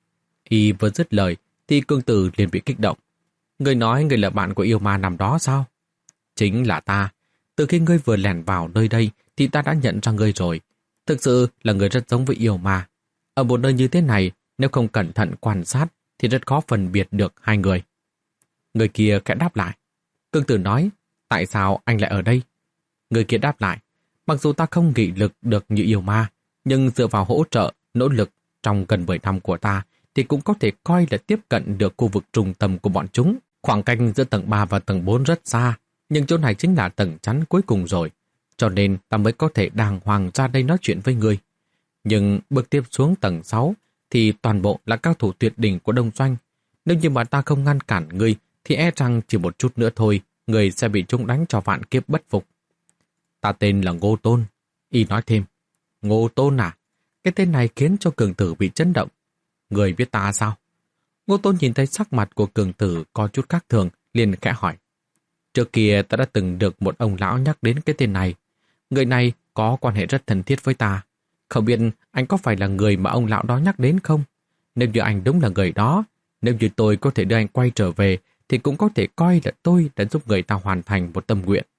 Y vừa dứt lời thì Cương Tử liền bị kích động. Người nói người là bạn của yêu ma năm đó sao? Chính là ta. Từ khi ngươi vừa lẻn vào nơi đây thì ta đã nhận ra ngươi rồi. Thực sự là người rất giống với yêu ma. Ở một nơi như thế này, nếu không cẩn thận quan sát thì rất khó phân biệt được hai người. Người kia khẽ đáp lại. Cương Tử nói, tại sao anh lại ở đây? Người kia đáp lại, mặc dù ta không nghị lực được như yêu ma, nhưng dựa vào hỗ trợ, nỗ lực trong gần mười năm của ta thì cũng có thể coi là tiếp cận được khu vực trung tâm của bọn chúng. Khoảng cách giữa tầng ba và tầng bốn rất xa, nhưng chỗ này chính là tầng chắn cuối cùng rồi, cho nên ta mới có thể đàng hoàng ra đây nói chuyện với ngươi. Nhưng bước tiếp xuống tầng sáu thì toàn bộ là cao thủ tuyệt đỉnh của Đông Doanh. Nếu như mà ta không ngăn cản ngươi thì e rằng chỉ một chút nữa thôi, ngươi sẽ bị chúng đánh cho vạn kiếp bất phục. Ta tên là Ngô Tôn. Y nói thêm, Ngô Tôn à? Cái tên này khiến cho Cường Tử bị chấn động. Người biết ta sao? Ngô Tôn nhìn thấy sắc mặt của Cường Tử có chút khác thường, liền khẽ hỏi. Trước kia ta đã từng được một ông lão nhắc đến cái tên này. Người này có quan hệ rất thân thiết với ta. Không biết anh có phải là người mà ông lão đó nhắc đến không? Nếu như anh đúng là người đó, nếu như tôi có thể đưa anh quay trở về, thì cũng có thể coi là tôi đã giúp người ta hoàn thành một tâm nguyện.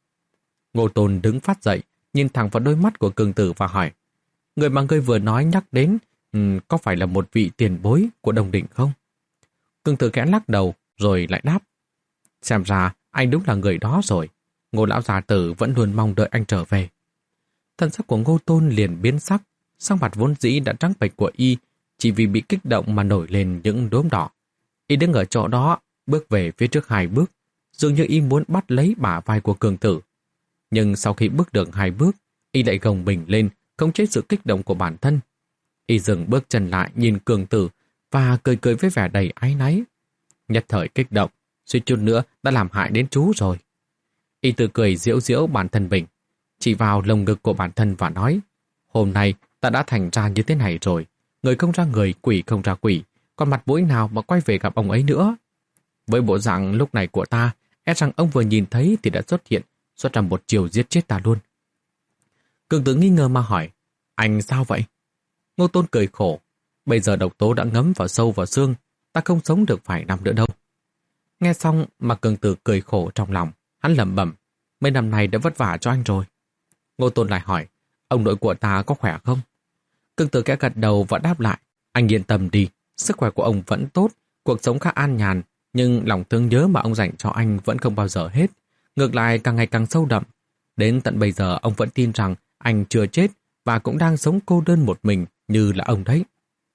Ngô Tôn đứng phát dậy, nhìn thẳng vào đôi mắt của Cường Tử và hỏi, người mà ngươi vừa nói nhắc đến, um, có phải là một vị tiền bối của Đồng Đỉnh không? Cường Tử khẽ lắc đầu, rồi lại đáp, xem ra anh đúng là người đó rồi. Ngô lão già tử vẫn luôn mong đợi anh trở về. Thân sắc của Ngô Tôn liền biến sắc, sắc mặt vốn dĩ đã trắng bệch của y, chỉ vì bị kích động mà nổi lên những đốm đỏ. Y đứng ở chỗ đó, bước về phía trước hai bước, dường như y muốn bắt lấy bả vai của Cường Tử. Nhưng sau khi bước được hai bước, y lại gồng mình lên, khống chế sự kích động của bản thân. Y dừng bước chân lại nhìn Cường Tử và cười cười với vẻ đầy áy náy. Nhất thời kích động, suýt chút nữa đã làm hại đến chú rồi. Y tự cười giễu giễu bản thân mình, chỉ vào lồng ngực của bản thân và nói, hôm nay ta đã thành ra như thế này rồi, người không ra người, quỷ không ra quỷ, còn mặt mũi nào mà quay về gặp ông ấy nữa. Với bộ dạng lúc này của ta, e rằng ông vừa nhìn thấy thì đã xuất hiện, xuất ra một chiều giết chết ta luôn. Cường Tử nghi ngờ mà hỏi, anh sao vậy? Ngô Tôn cười khổ, bây giờ độc tố đã ngấm vào sâu vào xương, ta không sống được vài năm nữa đâu. Nghe xong mà Cường Tử cười khổ trong lòng, hắn lẩm bẩm, mấy năm nay đã vất vả cho anh rồi. Ngô Tôn lại hỏi, ông nội của ta có khỏe không? Cường Tử kẽ gật đầu và đáp lại, anh yên tâm đi, sức khỏe của ông vẫn tốt, cuộc sống khá an nhàn, nhưng lòng thương nhớ mà ông dành cho anh vẫn không bao giờ hết. Ngược lại càng ngày càng sâu đậm. Đến tận bây giờ ông vẫn tin rằng anh chưa chết và cũng đang sống cô đơn một mình như là ông đấy.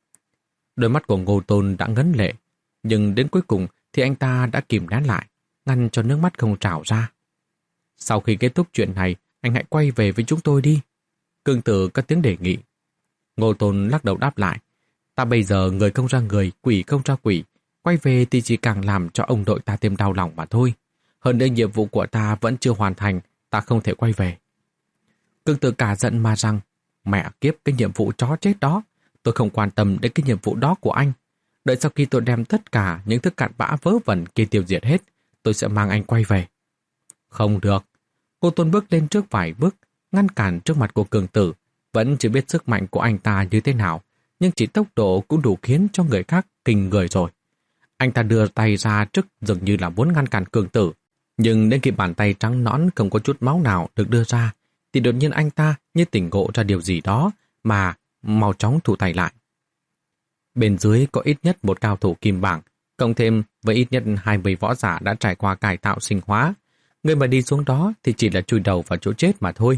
Đôi mắt của Ngô Tôn đã ngấn lệ, nhưng đến cuối cùng thì anh ta đã kìm nén lại, ngăn cho nước mắt không trào ra. Sau khi kết thúc chuyện này, anh hãy quay về với chúng tôi đi. Cường Tử cất tiếng đề nghị. Ngô Tôn lắc đầu đáp lại, ta bây giờ người không ra người, quỷ không ra quỷ, quay về thì chỉ càng làm cho ông nội ta thêm đau lòng mà thôi. Hơn nữa nhiệm vụ của ta vẫn chưa hoàn thành, ta không thể quay về. Cường Tử cả giận mà rằng, mẹ kiếp cái nhiệm vụ chó chết đó, tôi không quan tâm đến cái nhiệm vụ đó của anh. Đợi sau khi tôi đem tất cả những thứ cặn bã vớ vẩn kia tiêu diệt hết, tôi sẽ mang anh quay về. Không được. Cô Tôn bước lên trước vài bước, ngăn cản trước mặt của Cường Tử, vẫn chưa biết sức mạnh của anh ta như thế nào, nhưng chỉ tốc độ cũng đủ khiến cho người khác kinh người rồi. Anh ta đưa tay ra trước dường như là muốn ngăn cản Cường Tử, nhưng đến khi bàn tay trắng nõn không có chút máu nào được đưa ra, thì đột nhiên anh ta như tỉnh ngộ ra điều gì đó mà mau chóng thủ tay lại. Bên dưới có ít nhất một cao thủ kim bảng, cộng thêm với ít nhất hai mươi võ giả đã trải qua cải tạo sinh hóa. Người mà đi xuống đó thì chỉ là chui đầu vào chỗ chết mà thôi.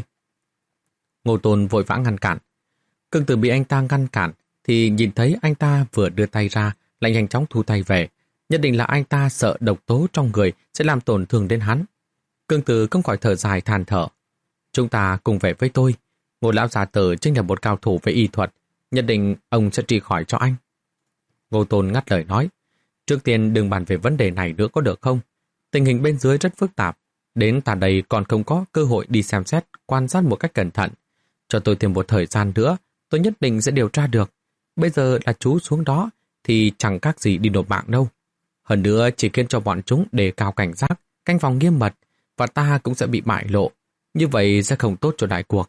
Ngô Tôn vội vã ngăn cản. Cường Tử bị anh ta ngăn cản thì nhìn thấy anh ta vừa đưa tay ra lại nhanh chóng thu tay về. Nhất định là anh ta sợ độc tố trong người sẽ làm tổn thương đến hắn. Cường Tử không khỏi thở dài than thở. Chúng ta cùng về với tôi. Ngô lão già tử chính là một cao thủ về y thuật, nhất định ông sẽ trị khỏi cho anh. Ngô Tôn ngắt lời nói, trước tiên đừng bàn về vấn đề này nữa có được không? Tình hình bên dưới rất phức tạp, đến ta đây còn không có cơ hội đi xem xét, quan sát một cách cẩn thận. Cho tôi thêm một thời gian nữa, tôi nhất định sẽ điều tra được. Bây giờ là chú xuống đó thì chẳng khác gì đi nộp mạng đâu. Hơn nữa chỉ khiến cho bọn chúng đề cao cảnh giác, canh phòng nghiêm mật, và ta cũng sẽ bị bại lộ. Như vậy sẽ không tốt cho đại cuộc.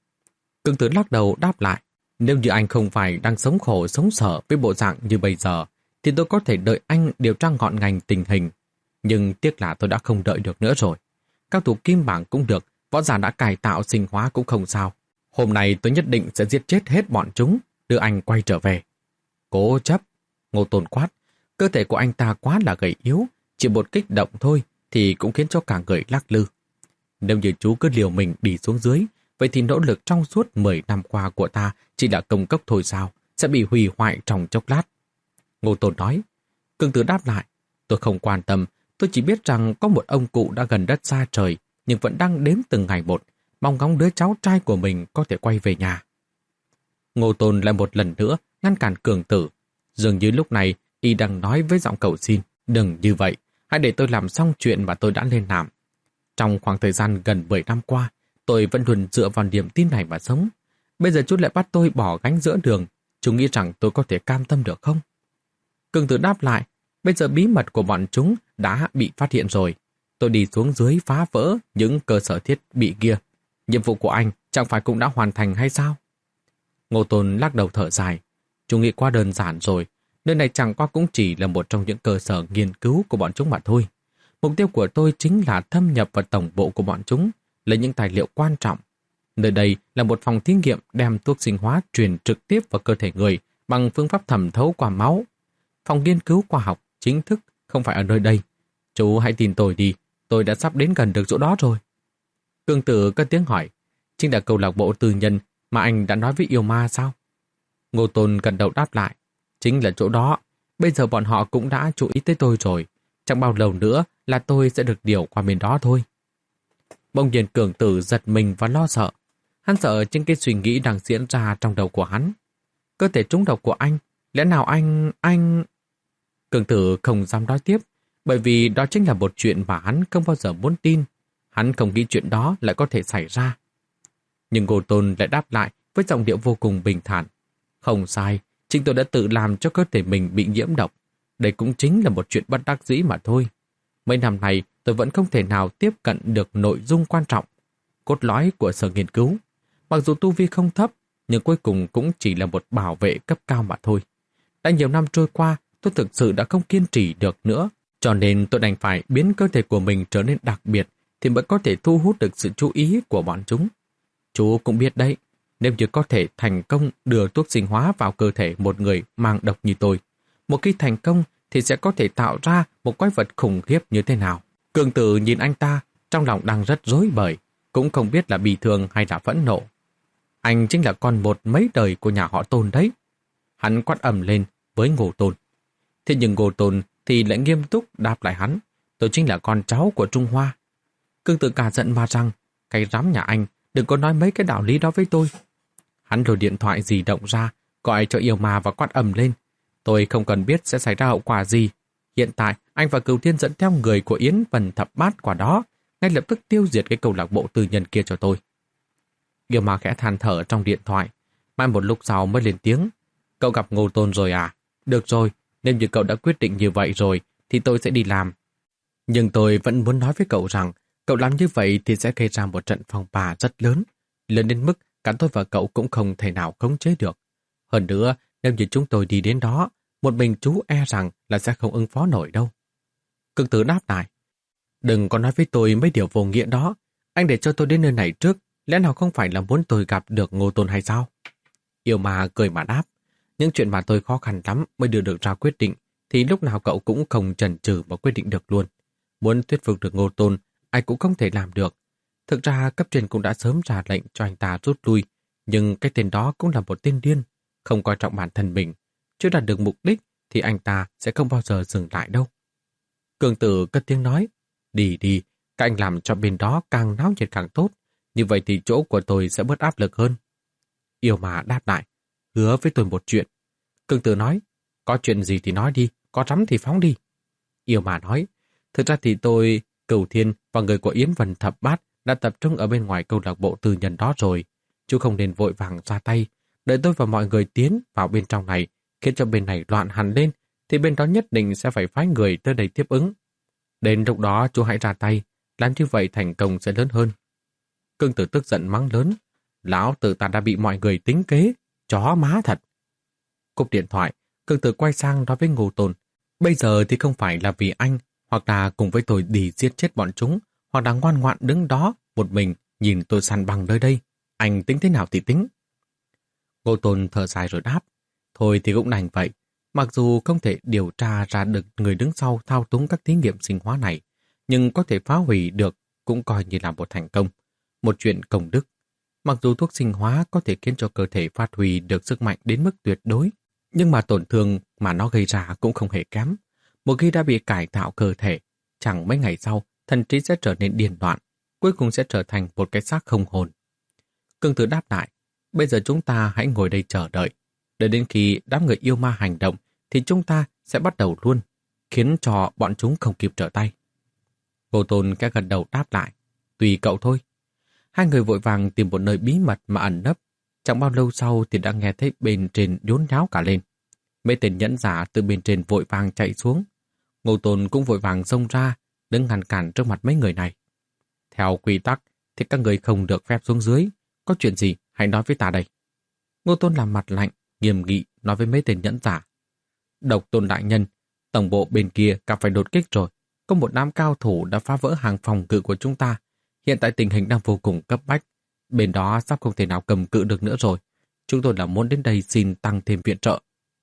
Cương Tử lắc đầu đáp lại, nếu như anh không phải đang sống khổ sống sở với bộ dạng như bây giờ, thì tôi có thể đợi anh điều tra ngọn ngành tình hình. Nhưng tiếc là tôi đã không đợi được nữa rồi. Các thủ kim bảng cũng được, võ giả đã cải tạo sinh hóa cũng không sao. Hôm nay tôi nhất định sẽ giết chết hết bọn chúng, đưa anh quay trở về. Cố chấp, Ngô Tôn quát, cơ thể của anh ta quá là gầy yếu, chỉ một kích động thôi thì cũng khiến cho cả người lắc lư. Nếu như chú cứ liều mình đi xuống dưới, vậy thì nỗ lực trong suốt mười năm qua của ta chỉ là công cốc thôi sao, sẽ bị hủy hoại trong chốc lát. Ngô Tôn nói. Cương Tử đáp lại, tôi không quan tâm, tôi chỉ biết rằng có một ông cụ đã gần đất xa trời, nhưng vẫn đang đếm từng ngày một, mong ngóng đứa cháu trai của mình có thể quay về nhà. Ngô Tôn lại một lần nữa ngăn cản Cường Tử. Dường như lúc này y đang nói với giọng cầu xin, đừng như vậy, hãy để tôi làm xong chuyện mà tôi đã lên làm. Trong khoảng thời gian gần mười năm qua, tôi vẫn luôn dựa vào niềm tin này mà sống. Bây giờ chú lại bắt tôi bỏ gánh giữa đường, chú nghĩ rằng tôi có thể cam tâm được không? Cường Tử đáp lại, bây giờ bí mật của bọn chúng đã bị phát hiện rồi. Tôi đi xuống dưới phá vỡ những cơ sở thiết bị kia. Nhiệm vụ của anh chẳng phải cũng đã hoàn thành hay sao? Ngô Tôn lắc đầu thở dài. Chú nghĩ quá đơn giản rồi. Nơi này chẳng qua cũng chỉ là một trong những cơ sở nghiên cứu của bọn chúng mà thôi. Mục tiêu của tôi chính là thâm nhập vào tổng bộ của bọn chúng, lấy những tài liệu quan trọng. Nơi đây là một phòng thí nghiệm đem thuốc sinh hóa truyền trực tiếp vào cơ thể người bằng phương pháp thẩm thấu qua máu. Phòng nghiên cứu khoa học chính thức không phải ở nơi đây. Chú hãy tin tôi đi, tôi đã sắp đến gần được chỗ đó rồi. Cương Tử cất tiếng hỏi, chính là câu lạc bộ tư nhân mà anh đã nói với yêu ma sao? Ngô Tôn gật đầu đáp lại, chính là chỗ đó. Bây giờ bọn họ cũng đã chú ý tới tôi rồi. Chẳng bao lâu nữa là tôi sẽ được điều qua bên đó thôi. Bỗng nhiên Cường Tử giật mình và lo sợ. Hắn sợ chính cái suy nghĩ đang diễn ra trong đầu của hắn. Cơ thể trúng độc của anh, lẽ nào anh... anh... Cường Tử không dám nói tiếp, bởi vì đó chính là một chuyện mà hắn không bao giờ muốn tin. Hắn không nghĩ chuyện đó lại có thể xảy ra. Nhưng Ngô Tôn lại đáp lại với giọng điệu vô cùng bình thản. Không sai, chính tôi đã tự làm cho cơ thể mình bị nhiễm độc. Đây cũng chính là một chuyện bất đắc dĩ mà thôi. Mấy năm này tôi vẫn không thể nào tiếp cận được nội dung quan trọng, cốt lõi của sở nghiên cứu. Mặc dù tu vi không thấp, nhưng cuối cùng cũng chỉ là một bảo vệ cấp cao mà thôi. Đã nhiều năm trôi qua, tôi thực sự đã không kiên trì được nữa, cho nên tôi đành phải biến cơ thể của mình trở nên đặc biệt thì mới có thể thu hút được sự chú ý của bọn chúng. Chú cũng biết đấy, nếu như có thể thành công đưa thuốc sinh hóa vào cơ thể một người mang độc như tôi, một khi thành công thì sẽ có thể tạo ra một quái vật khủng khiếp như thế nào. Cường Tử nhìn anh ta, trong lòng đang rất rối bời, cũng không biết là bị thương hay là phẫn nộ. Anh chính là con một mấy đời của nhà họ Tôn đấy. Hắn quát ầm lên với Ngô Tôn. Thế nhưng Ngô Tôn thì lại nghiêm túc đáp lại hắn, tôi chính là con cháu của Trung Hoa. Cường Tử cả giận mà rằng, cái rắm nhà anh, đừng có nói mấy cái đạo lý đó với tôi. Hắn lôi điện thoại di động ra, gọi cho yêu ma và quát ầm lên. Tôi không cần biết sẽ xảy ra hậu quả gì. Hiện tại, anh và Cửu Thiên dẫn theo người của Yến Vân Thập Bát qua đó, ngay lập tức tiêu diệt cái câu lạc bộ tư nhân kia cho tôi. Yêu ma khẽ than thở trong điện thoại, mãi một lúc sau mới lên tiếng. Cậu gặp Ngô Tôn rồi à? Được rồi, nếu như cậu đã quyết định như vậy rồi, thì tôi sẽ đi làm. Nhưng tôi vẫn muốn nói với cậu rằng, cậu làm như vậy thì sẽ gây ra một trận phong ba rất lớn, lớn đến mức cả tôi và cậu cũng không thể nào khống chế được. Hơn nữa, nếu như chúng tôi đi đến đó, một mình chú e rằng là sẽ không ứng phó nổi đâu. Cường Tử đáp lại, đừng có nói với tôi mấy điều vô nghĩa đó. Anh để cho tôi đến nơi này trước, lẽ nào không phải là muốn tôi gặp được Ngô Tôn hay sao? Yêu ma cười mà đáp, những chuyện mà tôi khó khăn lắm mới đưa được ra quyết định, thì lúc nào cậu cũng không chần chừ mà quyết định được luôn. Muốn thuyết phục được Ngô Tôn, ai cũng không thể làm được. Thực ra cấp trên cũng đã sớm ra lệnh cho anh ta rút lui, nhưng cái tên đó cũng là một tên điên, không coi trọng bản thân mình. Chưa đạt được mục đích thì anh ta sẽ không bao giờ dừng lại đâu. Cường Tử cất tiếng nói, đi đi, các anh làm cho bên đó càng náo nhiệt càng tốt, như vậy thì chỗ của tôi sẽ bớt áp lực hơn. Yêu ma đáp lại, hứa với tôi một chuyện. Cường Tử nói, có chuyện gì thì nói đi, có rắm thì phóng đi. Yêu ma nói, thực ra thì tôi, Cửu Thiên và người của Yến Vân Thập Bát đã tập trung ở bên ngoài câu lạc bộ tư nhân đó rồi. Chú không nên vội vàng ra tay, đợi tôi và mọi người tiến vào bên trong này, khiến cho bên này loạn hẳn lên, thì bên đó nhất định sẽ phải phái người tới đây tiếp ứng. Đến lúc đó chú hãy ra tay, làm như vậy thành công sẽ lớn hơn. Cương Tử tức giận mắng lớn, lão tử ta đã bị mọi người tính kế, chó má thật. Cúp điện thoại, Cương Tử quay sang nói với Ngô Tôn, bây giờ thì không phải là vì anh, hoặc là cùng với tôi đi giết chết bọn chúng, hoặc là ngoan ngoãn đứng đó, một mình, nhìn tôi săn bằng nơi đây. Anh tính thế nào thì tính. Ngô Tôn thở dài rồi đáp, thôi thì cũng đành vậy. Mặc dù không thể điều tra ra được người đứng sau thao túng các thí nghiệm sinh hóa này, nhưng có thể phá hủy được cũng coi như là một thành công, một chuyện công đức. Mặc dù thuốc sinh hóa có thể khiến cho cơ thể phát huy được sức mạnh đến mức tuyệt đối, nhưng mà tổn thương mà nó gây ra cũng không hề kém. Một khi đã bị cải tạo cơ thể, chẳng mấy ngày sau, thần trí sẽ trở nên điên loạn, cuối cùng sẽ trở thành một cái xác không hồn. Cương Tử đáp lại, bây giờ chúng ta hãy ngồi đây chờ đợi. Đợi đến khi đám người yêu ma hành động, thì chúng ta sẽ bắt đầu luôn, khiến cho bọn chúng không kịp trở tay. Ngô Tôn cái gần đầu đáp lại, tùy cậu thôi. Hai người vội vàng tìm một nơi bí mật mà ẩn nấp. Chẳng bao lâu sau thì đã nghe thấy bên trên nhốn nháo cả lên. Mấy tên nhẫn giả từ bên trên vội vàng chạy xuống. Ngô Tôn cũng vội vàng xông ra, đứng ngăn cản trước mặt mấy người này. Theo quy tắc thì các người không được phép xuống dưới. Có chuyện gì hãy nói với ta đây. Ngô Tôn làm mặt lạnh, nghiêm nghị nói với mấy tên nhẫn giả. Độc Tôn đại nhân, tổng bộ bên kia gặp phải đột kích rồi. Có một đám cao thủ đã phá vỡ hàng phòng ngự của chúng ta. Hiện tại tình hình đang vô cùng cấp bách. Bên đó sắp không thể nào cầm cự được nữa rồi. Chúng tôi là muốn đến đây xin tăng thêm viện trợ.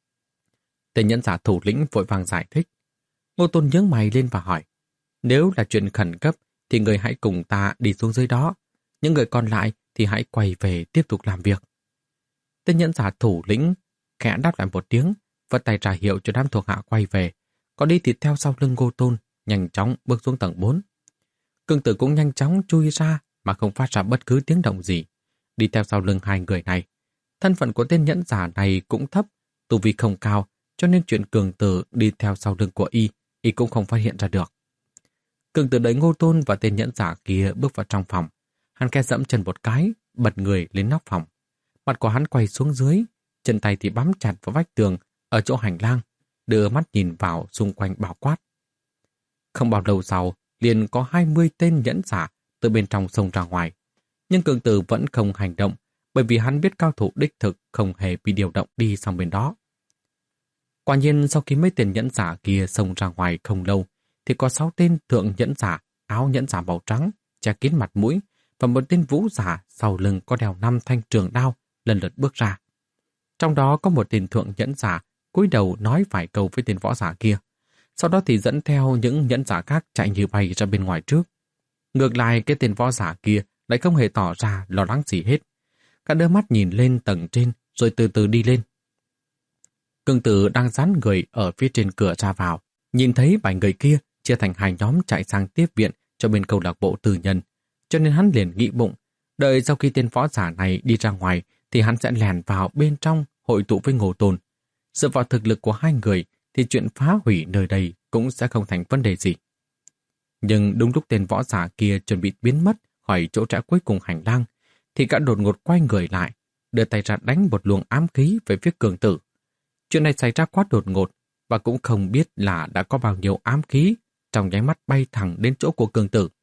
Tên nhẫn giả thủ lĩnh vội vàng giải thích. Ngô Tôn nhướng mày lên và hỏi. Nếu là chuyện khẩn cấp thì người hãy cùng ta đi xuống dưới đó. Những người còn lại thì hãy quay về tiếp tục làm việc. Tên nhẫn giả thủ lĩnh khẽ đáp lại một tiếng, vất tay trả hiệu cho đám thuộc hạ quay về. Còn đi thì theo sau lưng Ngô Tôn, nhanh chóng bước xuống tầng bốn. Cương Tử cũng nhanh chóng chui ra mà không phát ra bất cứ tiếng động gì. Đi theo sau lưng hai người này. Thân phận của tên nhẫn giả này cũng thấp, tu vi không cao, cho nên chuyện Cường Tử đi theo sau lưng của y, y cũng không phát hiện ra được. Cường Tử đẩy Ngô Tôn và tên nhẫn giả kia bước vào trong phòng. Hắn khẽ dẫm chân một cái, bật người lên nóc phòng. Mặt của hắn quay xuống dưới, chân tay thì bám chặt vào vách tường ở chỗ hành lang, đưa mắt nhìn vào xung quanh bảo quát. Không bao lâu sau, liền có hai mươi tên nhẫn giả từ bên trong xông ra ngoài. Nhưng Cường Tử vẫn không hành động, bởi vì hắn biết cao thủ đích thực không hề bị điều động đi sang bên đó. Quả nhiên sau khi mấy tên nhẫn giả kia xông ra ngoài không lâu, thì có sáu tên thượng nhẫn giả, áo nhẫn giả màu trắng, che kín mặt mũi, và một tên vũ giả sau lưng có đeo năm thanh trường đao lần lượt bước ra. Trong đó có một tên thượng nhẫn giả cúi đầu nói vài câu với tên võ giả kia. Sau đó thì dẫn theo những nhẫn giả khác chạy như bay ra bên ngoài trước. Ngược lại cái tên võ giả kia lại không hề tỏ ra lo lắng gì hết. Cả đưa mắt nhìn lên tầng trên rồi từ từ đi lên. Cường Tử đang dán người ở phía trên cửa ra vào, nhìn thấy bảy người kia chia thành hai nhóm chạy sang tiếp viện cho bên câu lạc bộ tư nhân, cho nên hắn liền nghĩ bụng, đợi sau khi tên võ giả này đi ra ngoài thì hắn sẽ lèn vào bên trong hội tụ với Ngô Tôn. Dựa vào thực lực của hai người thì chuyện phá hủy nơi đây cũng sẽ không thành vấn đề gì. Nhưng đúng lúc tên võ giả kia chuẩn bị biến mất khỏi chỗ trẽ cuối cùng hành lang, thì gã đột ngột quay người lại, đưa tay ra đánh một luồng ám khí về phía Cường Tử. Chuyện này xảy ra quá đột ngột và cũng không biết là đã có bao nhiêu ám khí trong nháy mắt bay thẳng đến chỗ của Cường Tử.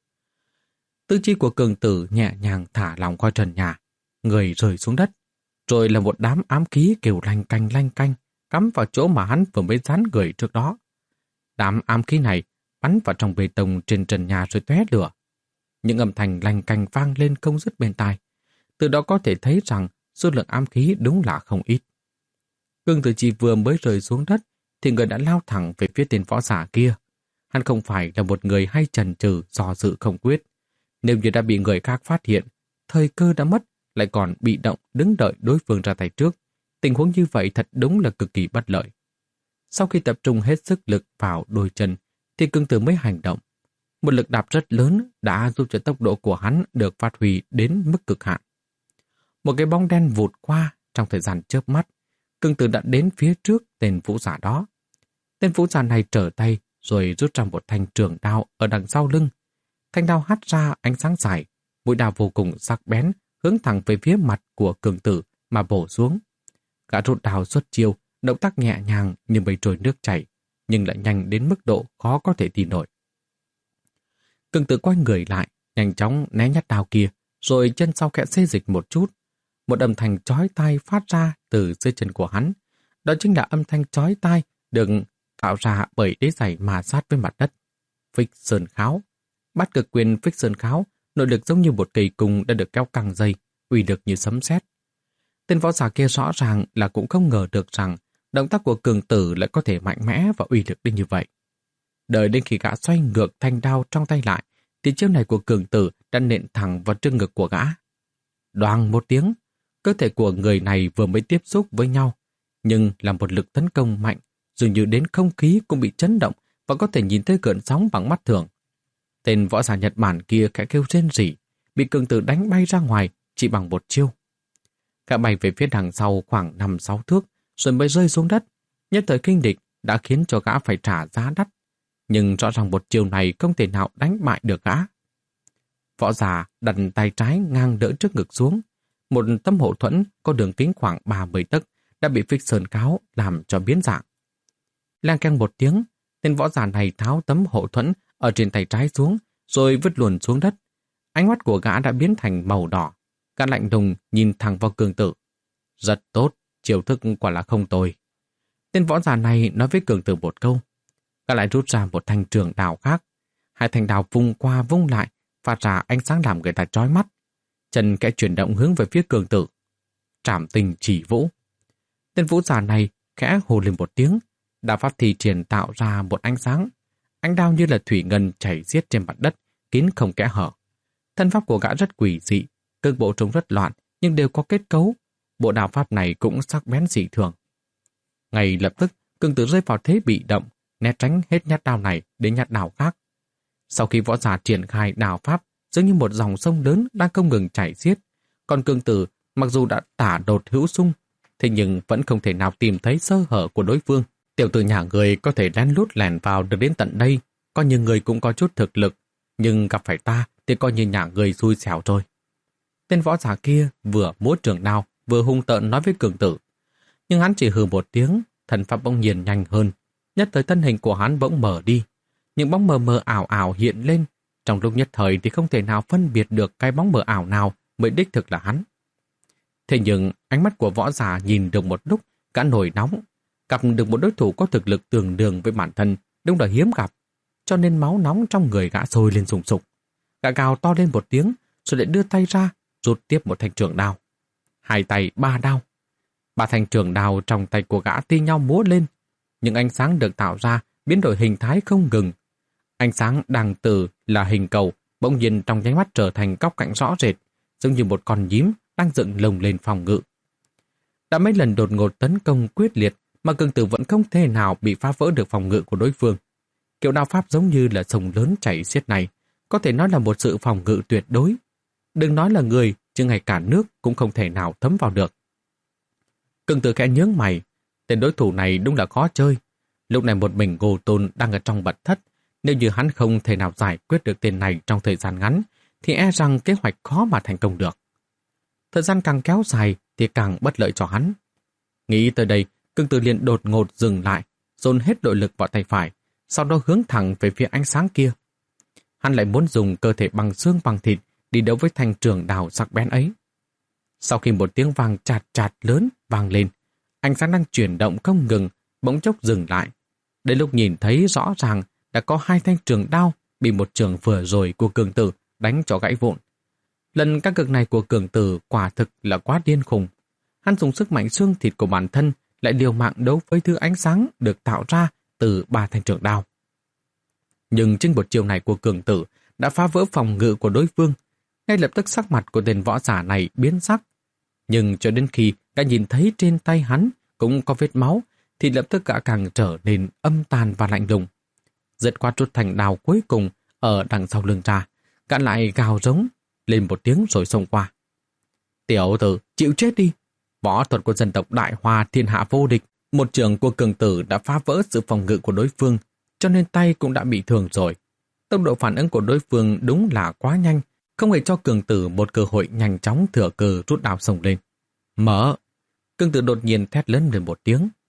Tư chi của Cường Tử nhẹ nhàng thả lỏng qua trần nhà, người rơi xuống đất, rồi là một đám ám khí kêu lanh canh lanh canh cắm vào chỗ mà hắn vừa mới dán người trước đó. Đám ám khí này bắn vào trong bê tông trên trần nhà rồi tóe lửa. Những âm thanh lanh canh vang lên không dứt bên tai. Từ đó có thể thấy rằng số lượng ám khí đúng là không ít. Cường Tử chỉ vừa mới rơi xuống đất thì người đã lao thẳng về phía tên võ giả kia. Hắn không phải là một người hay chần chừ do dự không quyết. Nếu như đã bị người khác phát hiện, thời cơ đã mất, lại còn bị động đứng đợi đối phương ra tay trước. Tình huống như vậy thật đúng là cực kỳ bất lợi. Sau khi tập trung hết sức lực vào đôi chân, thì Cường Tử mới hành động. Một lực đạp rất lớn đã giúp cho tốc độ của hắn được phát huy đến mức cực hạn. Một cái bóng đen vụt qua trong thời gian chớp mắt. Cường Tử đã đến phía trước tên vũ giả đó. Tên vũ giả này trở tay rồi rút ra một thanh trường đao ở đằng sau lưng. Thanh đao hắt ra ánh sáng dài, mũi đao vô cùng sắc bén, hướng thẳng về phía mặt của Cường Tử mà bổ xuống. Gã rút đao xuất chiêu, động tác nhẹ nhàng như mây trôi nước chảy, nhưng lại nhanh đến mức độ khó có thể tin nổi. Cường Tử quay người lại, nhanh chóng né nhát đao kia, rồi chân sau khẽ xê dịch một chút. Một âm thanh chói tai phát ra từ dưới chân của hắn. Đó chính là âm thanh chói tai được tạo ra bởi đế giày ma sát với mặt đất. Phích sơn kháo. Bát cực quyền phích sơn kháo, nội lực giống như một cây cung đã được kéo căng dây, uy lực như sấm sét. Tên võ giả kia rõ ràng là cũng không ngờ được rằng động tác của Cường Tử lại có thể mạnh mẽ và uy lực đến như vậy. Đợi đến khi gã xoay ngược thanh đao trong tay lại, thì chiêu này của Cường Tử đã nện thẳng vào trước ngực của gã. Đoàng một tiếng, cơ thể của người này vừa mới tiếp xúc với nhau, nhưng là một lực tấn công mạnh, dường như đến không khí cũng bị chấn động và có thể nhìn thấy gợn sóng bằng mắt thường. Tên võ giả Nhật Bản kia khẽ kêu rên rỉ, bị Cường Tử đánh bay ra ngoài chỉ bằng một chiêu. Gã bay về phía đằng sau khoảng năm sáu thước, rồi mới rơi xuống đất. Nhất thời kinh địch đã khiến cho gã phải trả giá đắt, nhưng rõ ràng một chiêu này không thể nào đánh bại được gã. Võ giả đặt tay trái ngang đỡ trước ngực xuống. Một tấm hộ thuẫn có đường kính khoảng ba mươi tấc đã bị phích sơn cáo làm cho biến dạng. Lang keng một tiếng, tên võ giả này tháo tấm hộ thuẫn ở trên tay trái xuống, rồi vứt luồn xuống đất. Ánh mắt của gã đã biến thành màu đỏ. Gã lạnh lùng nhìn thẳng vào Cường Tử. Rất tốt, chiêu thức quả là không tồi. Tên võ giả này nói với Cường Tử một câu. Gã lại rút ra một thanh trường đào khác. Hai thanh đào vung qua vung lại, phát ra ánh sáng làm người ta chói mắt. Chân kẽ chuyển động hướng về phía Cường Tử. Trảm tình chỉ vũ. Tên vũ giả này khẽ hồ lên một tiếng. Đao pháp thi triển tạo ra một ánh sáng. Ánh đao như là thủy ngân chảy xiết trên mặt đất, kín không kẽ hở. Thân pháp của gã rất quỷ dị, cơ bộ trông rất loạn, nhưng đều có kết cấu. Bộ đao pháp này cũng sắc bén dị thường. Ngay lập tức, Cường Tử rơi vào thế bị động, né tránh hết nhát đao này đến nhát đao khác. Sau khi võ giả triển khai đao pháp, giống như một dòng sông lớn đang không ngừng chảy xiết, còn Cường Tử mặc dù đã tả đột hữu xung, thế nhưng vẫn không thể nào tìm thấy sơ hở của đối phương. Tiểu tử nhà người có thể lén lút lẻn vào được đến tận đây, coi như người cũng có chút thực lực, nhưng gặp phải ta thì coi như nhà người xui xẻo rồi. Tên võ giả kia vừa múa trường đao, vừa hung tợn nói với Cường Tử. Nhưng hắn chỉ hừ một tiếng, thần pháp bỗng nhiên nhanh hơn. Nhất thời thân hình của hắn bỗng mở đi. Những bóng mờ mờ ảo ảo hiện lên. Trong lúc nhất thời thì không thể nào phân biệt được cái bóng mờ ảo nào mới đích thực là hắn. Thế nhưng ánh mắt của võ giả nhìn được một lúc, cả nổi nóng. Gặp được một đối thủ có thực lực tương đương với bản thân, đúng là hiếm gặp. Cho nên máu nóng trong người gã sôi lên sùng sục. Gã gào to lên một tiếng, rồi lại đưa tay ra, rút tiếp một thanh trường đao. Hai tay ba đao. Ba thanh trường đao trong tay của gã thi nhau múa lên. Những ánh sáng được tạo ra biến đổi hình thái không ngừng. Ánh sáng đang từ là hình cầu, bỗng nhiên trong nháy mắt trở thành góc cạnh rõ rệt, giống như một con nhím đang dựng lồng lên phòng ngự. Đã mấy lần đột ngột tấn công quyết liệt mà Cường Tử vẫn không thể nào bị phá vỡ được phòng ngự của đối phương. Kiểu đao pháp giống như là sông lớn chảy xiết này, có thể nói là một sự phòng ngự tuyệt đối. Đừng nói là người, chứ ngay cả nước cũng không thể nào thấm vào được. Cường Tử khẽ nhướng mày, tên đối thủ này đúng là khó chơi. Lúc này một mình Ngô Tôn đang ở trong mật thất, nếu như hắn không thể nào giải quyết được tên này trong thời gian ngắn, thì e rằng kế hoạch khó mà thành công được. Thời gian càng kéo dài thì càng bất lợi cho hắn. Nghĩ tới đây, Cường Tử liền đột ngột dừng lại, dồn hết nội lực vào tay phải, sau đó hướng thẳng về phía ánh sáng kia. Hắn lại muốn dùng cơ thể bằng xương bằng thịt đi đấu với thanh trường đào sắc bén ấy. Sau khi một tiếng vang chạt chạt lớn vang lên, ánh sáng đang chuyển động không ngừng, bỗng chốc dừng lại. Đến lúc nhìn thấy rõ ràng đã có hai thanh trường đao bị một trường vừa rồi của Cường Tử đánh cho gãy vụn. Lần các cực này của Cường Tử quả thực là quá điên khùng. Hắn dùng sức mạnh xương thịt của bản thân lại liều mạng đấu với thứ ánh sáng được tạo ra từ ba thanh trường đao. Nhưng trên một chiều này của Cường Tử đã phá vỡ phòng ngự của đối phương. Ngay lập tức sắc mặt của tên võ giả này biến sắc. Nhưng cho đến khi đã nhìn thấy trên tay hắn cũng có vết máu, thì lập tức gã càng trở nên âm tàn và lạnh lùng. Giật qua rút thành đào cuối cùng ở đằng sau lưng ra, gã lại gào rống lên một tiếng rồi xông qua. Tiểu tử, chịu chết đi! Võ thuật của dân tộc Đại Hoa thiên hạ vô địch. Một trường của Cường Tử đã phá vỡ sự phòng ngự của đối phương, cho nên tay cũng đã bị thương rồi. Tốc độ phản ứng của đối phương đúng là quá nhanh, không hề cho Cường Tử một cơ hội nhanh chóng thừa cơ rút đao xông lên. Mở! Cường Tử đột nhiên thét lớn lên một tiếng.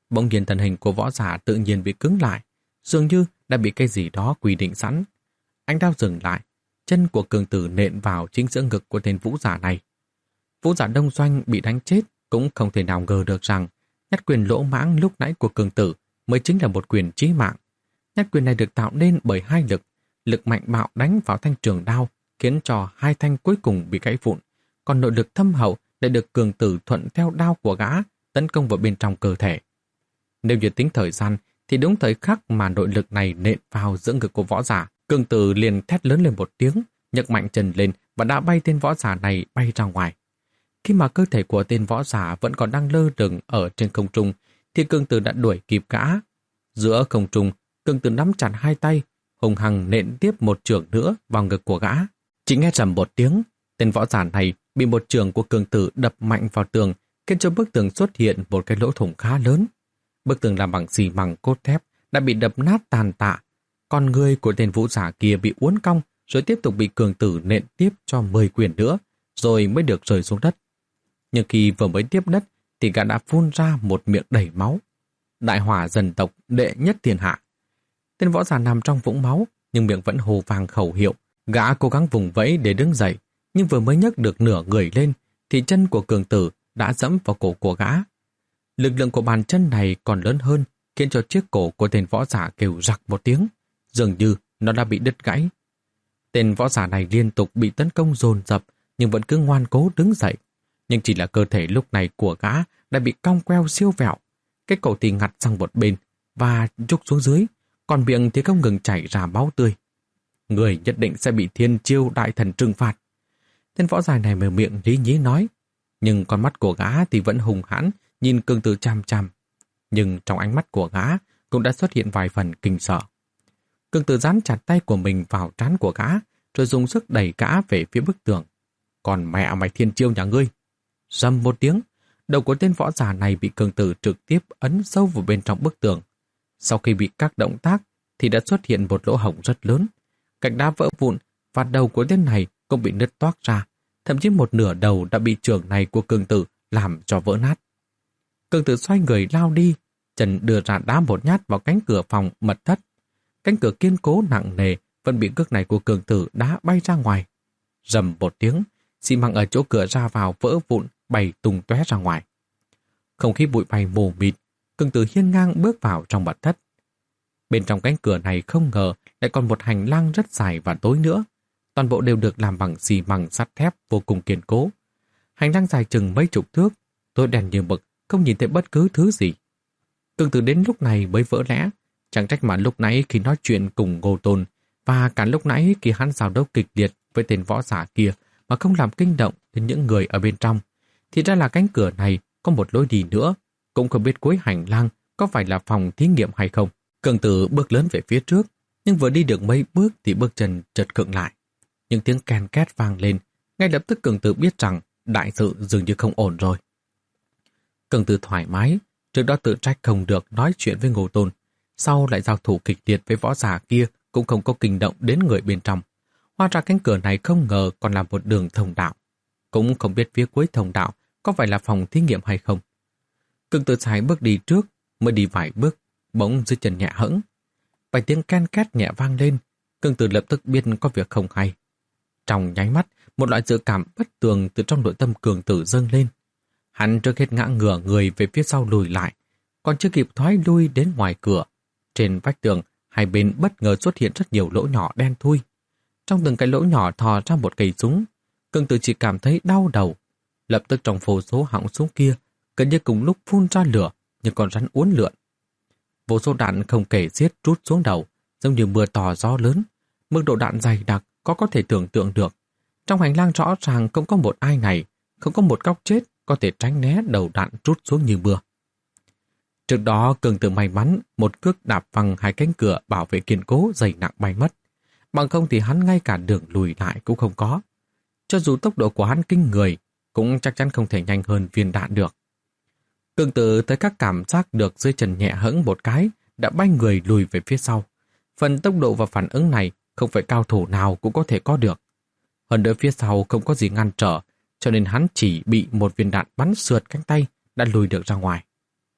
Bỗng nhiên thân hình của võ giả tự nhiên bị cứng lại, dường như đã bị cái gì đó quy định sẵn. Ánh đao dừng lại, chân của cường tử nện vào chính giữa ngực của tên vũ giả này. Vũ giả Đông Doanh bị đánh chết cũng không thể nào ngờ được rằng nhát quyền lỗ mãng lúc nãy của cường tử mới chính là một quyền chí mạng. Nhát quyền này được tạo nên bởi hai lực, lực mạnh bạo đánh vào thanh trường đao, khiến cho hai thanh cuối cùng bị gãy vụn, còn nội lực thâm hậu lại được cường tử thuận theo đao của gã tấn công vào bên trong cơ thể. Nếu như tính thời gian, thì đúng thời khắc mà nội lực này nện vào giữa ngực của võ giả, cường tử liền thét lớn lên một tiếng, nhấc mạnh chân lên và đã bay tên võ giả này bay ra ngoài. Khi mà cơ thể của tên võ giả vẫn còn đang lơ lửng ở trên không trung, thì cường tử đã đuổi kịp gã. Giữa không trung, cường tử nắm chặt hai tay, hùng hăng nện tiếp một chưởng nữa vào ngực của gã. Chỉ nghe rầm một tiếng, tên võ giả này bị một chưởng của cường tử đập mạnh vào tường, khiến cho bức tường xuất hiện một cái lỗ thủng khá lớn. Bức tường làm bằng xi măng cốt thép đã bị đập nát tàn tạ, còn người của tên vũ giả kia bị uốn cong, rồi tiếp tục bị cường tử nện tiếp cho mười quyền nữa, rồi mới được rơi xuống đất. Nhưng khi vừa mới tiếp đất, thì gã đã phun ra một miệng đầy máu. Đại hỏa dân tộc đệ nhất thiên hạ. Tên võ giả nằm trong vũng máu, nhưng miệng vẫn hô vang khẩu hiệu. Gã cố gắng vùng vẫy để đứng dậy, nhưng vừa mới nhấc được nửa người lên, thì chân của cường tử đã dẫm vào cổ của gã. Lực lượng của bàn chân này còn lớn hơn, khiến cho chiếc cổ của tên võ giả kêu rặc một tiếng, dường như nó đã bị đứt gãy. Tên võ giả này liên tục bị tấn công dồn dập, nhưng vẫn cứ ngoan cố đứng dậy. Nhưng chỉ là cơ thể lúc này của gã đã bị cong queo siêu vẹo, cái cổ thì ngặt sang một bên và trúc xuống dưới, còn miệng thì không ngừng chảy ra máu tươi. Người nhất định sẽ bị thiên chiêu đại thần trừng phạt. Tên võ giả này mở miệng lý nhí nói, nhưng con mắt của gã thì vẫn hùng hãn nhìn cường tử chằm chằm. Nhưng trong ánh mắt của gã cũng đã xuất hiện vài phần kinh sợ. Cường tử dán chặt tay của mình vào trán của gã, rồi dùng sức đẩy gã về phía bức tường. Còn mẹ mày thiên chiêu nhà ngươi! Rầm một tiếng, đầu của tên võ giả này bị cường tử trực tiếp ấn sâu vào bên trong bức tường. Sau khi bị các động tác thì đã xuất hiện một lỗ hổng rất lớn. Gạch đá vỡ vụn và đầu của tên này cũng bị nứt toác ra. Thậm chí một nửa đầu đã bị chưởng này của cường tử làm cho vỡ nát. Cường tử xoay người lao đi, chân đưa ra đá một nhát vào cánh cửa phòng mật thất. Cánh cửa kiên cố nặng nề vẫn bị cước này của cường tử đá bay ra ngoài. Rầm một tiếng, xi măng ở chỗ cửa ra vào vỡ vụn, bay tung tóe ra ngoài. Không khí bụi bay mù mịt, cường tử hiên ngang bước vào trong mật thất. Bên trong cánh cửa này không ngờ lại còn một hành lang rất dài và tối nữa. Toàn bộ đều được làm bằng xi măng sắt thép vô cùng kiên cố. Hành lang dài chừng mấy chục thước, tối đen như mực, không nhìn thấy bất cứ thứ gì. Cường tử đến lúc này mới vỡ lẽ, chẳng trách mà lúc nãy khi nói chuyện cùng Ngô Tôn và cả lúc nãy khi hắn giao đấu kịch liệt với tên võ giả kia mà không làm kinh động đến những người ở bên trong, thì ra là cánh cửa này có một lối đi nữa, cũng không biết cuối hành lang có phải là phòng thí nghiệm hay không. Cường tử bước lớn về phía trước, nhưng vừa đi được mấy bước thì bước chân chợt khựng lại. Những tiếng ken két vang lên, ngay lập tức cường tử biết rằng đại sự dường như không ổn rồi. Cường tử thoải mái, trước đó tự trách không được nói chuyện với Ngô Tôn, sau lại giao thủ kịch liệt với võ giả kia cũng không có kinh động đến người bên trong. Hóa ra cánh cửa này không ngờ còn là một đường thông đạo. Cũng không biết phía cuối thông đạo có phải là phòng thí nghiệm hay không. Cường tử sải bước đi trước, mới đi vài bước, bỗng dưới chân nhẹ hẫng. Vài tiếng ken két nhẹ vang lên, cường tử lập tức biết có việc không hay. Trong nháy mắt, một loại dự cảm bất tường từ trong nội tâm cường tử dâng lên. Hắn trước hết ngã ngửa người về phía sau lùi lại, còn chưa kịp thoái lui đến ngoài cửa. Trên vách tường, hai bên bất ngờ xuất hiện rất nhiều lỗ nhỏ đen thui. Trong từng cái lỗ nhỏ thò ra một cây súng. Cường tử chỉ cảm thấy đau đầu. Lập tức trong vô số họng súng kia, gần như cùng lúc phun ra lửa, như con rắn uốn lượn. Vô số đạn không kể xiết trút xuống đầu, giống như mưa to gió lớn. Mức độ đạn dày đặc có có thể tưởng tượng được. Trong hành lang rõ ràng không có một ai này, không có một góc chết có thể tránh né đầu đạn trút xuống như mưa. Trước đó cường tử may mắn một cước đạp văng hai cánh cửa bảo vệ kiên cố dày nặng bay mất. Bằng không thì hắn ngay cả đường lùi lại cũng không có. Cho dù tốc độ của hắn kinh người, cũng chắc chắn không thể nhanh hơn viên đạn được. Cường tử tới các cảm giác được dưới chân nhẹ hẫng một cái, đã bay người lùi về phía sau. Phần tốc độ và phản ứng này không phải cao thủ nào cũng có thể có được. Hơn nữa phía sau không có gì ngăn trở, cho nên hắn chỉ bị một viên đạn bắn sượt cánh tay đã lùi được ra ngoài.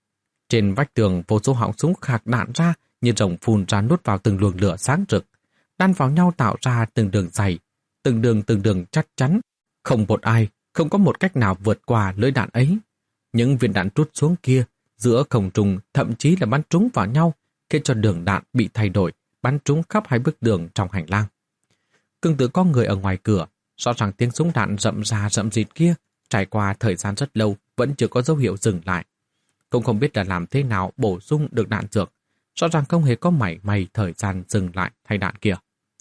Trên vách tường vô số họng súng khạc đạn ra như rồng phun ra nuốt vào từng luồng lửa sáng rực, đan vào nhau tạo ra từng đường dày, từng đường từng đường chắc chắn. Không một ai, không có một cách nào vượt qua lưỡi đạn ấy. Những viên đạn trút xuống kia, giữa không trung thậm chí là bắn trúng vào nhau, khiến cho đường đạn bị thay đổi, bắn trúng khắp hai bức tường trong hành lang. Cương tự có người ở ngoài cửa, rõ ràng tiếng súng đạn rậm rà rậm rịt kia, trải qua thời gian rất lâu vẫn chưa có dấu hiệu dừng lại. Cũng không biết là làm thế nào bổ sung được đạn dược, rõ ràng không hề có mảy may thời gian dừng lại thay đạn kia.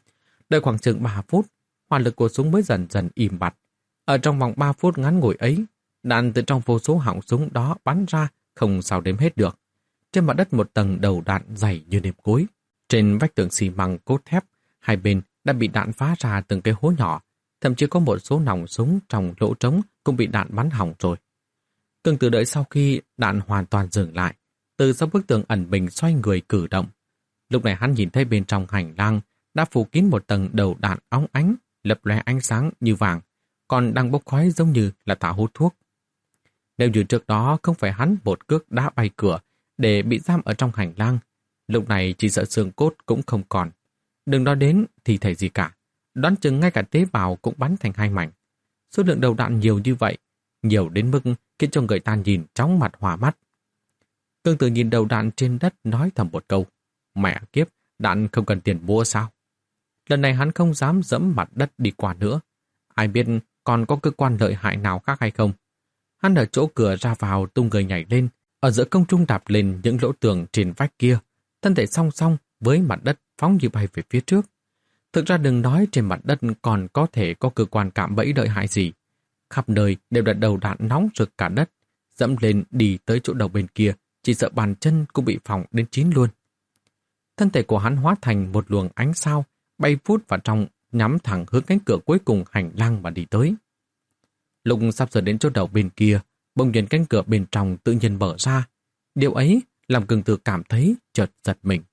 Đợi khoảng chừng ba phút, hỏa lực của súng mới dần dần im bặt. Ở trong vòng ba phút ngắn ngủi ấy, đạn từ trong vô số họng súng đó bắn ra không sao đếm hết được. Trên mặt đất một tầng đầu đạn dày như nêm cối. Trên vách tường xi măng cốt thép, hai bên đã bị đạn phá ra từng cái hố nhỏ, thậm chí có một số nòng súng trong lỗ trống cũng bị đạn bắn hỏng rồi. Cương Tử đợi sau khi đạn hoàn toàn dừng lại, từ sau bức tường ẩn mình xoay người cử động. Lúc này hắn nhìn thấy bên trong hành lang đã phủ kín một tầng đầu đạn óng ánh, lập lóe ánh sáng như vàng, còn đang bốc khói giống như là thả hút thuốc. Nếu như trước đó không phải hắn một cước đá bay cửa để bị giam ở trong hành lang, lúc này chỉ sợ xương cốt cũng không còn. Đừng nói đến thì thể gì cả, đoán chừng ngay cả tế bào cũng bắn thành hai mảnh. Số lượng đầu đạn nhiều như vậy, nhiều đến mức khiến cho người ta nhìn chóng mặt hòa mắt. Cương Tử nhìn đầu đạn trên đất nói thầm một câu, mẹ kiếp, đạn không cần tiền mua sao? Lần này hắn không dám dẫm mặt đất đi qua nữa. Ai biết còn có cơ quan lợi hại nào khác hay không? Hắn ở chỗ cửa ra vào tung người nhảy lên, ở giữa không trung đạp lên những lỗ tường trên vách kia, thân thể song song với mặt đất phóng như bay về phía trước. Thực ra đừng nói trên mặt đất còn có thể có cơ quan cạm bẫy lợi hại gì. Khắp nơi đều là đầu đạn nóng rực cả đất, dẫm lên đi tới chỗ đầu bên kia, chỉ sợ bàn chân cũng bị phỏng đến chín luôn. Thân thể của hắn hóa thành một luồng ánh sao, bay vút vào trong, nhắm thẳng hướng cánh cửa cuối cùng hành lang mà đi tới. Lúc sắp sửa đến chỗ đầu bên kia, bỗng nhiên cánh cửa bên trong tự nhiên mở ra. Điều ấy làm Cương Tử cảm thấy chợt giật mình.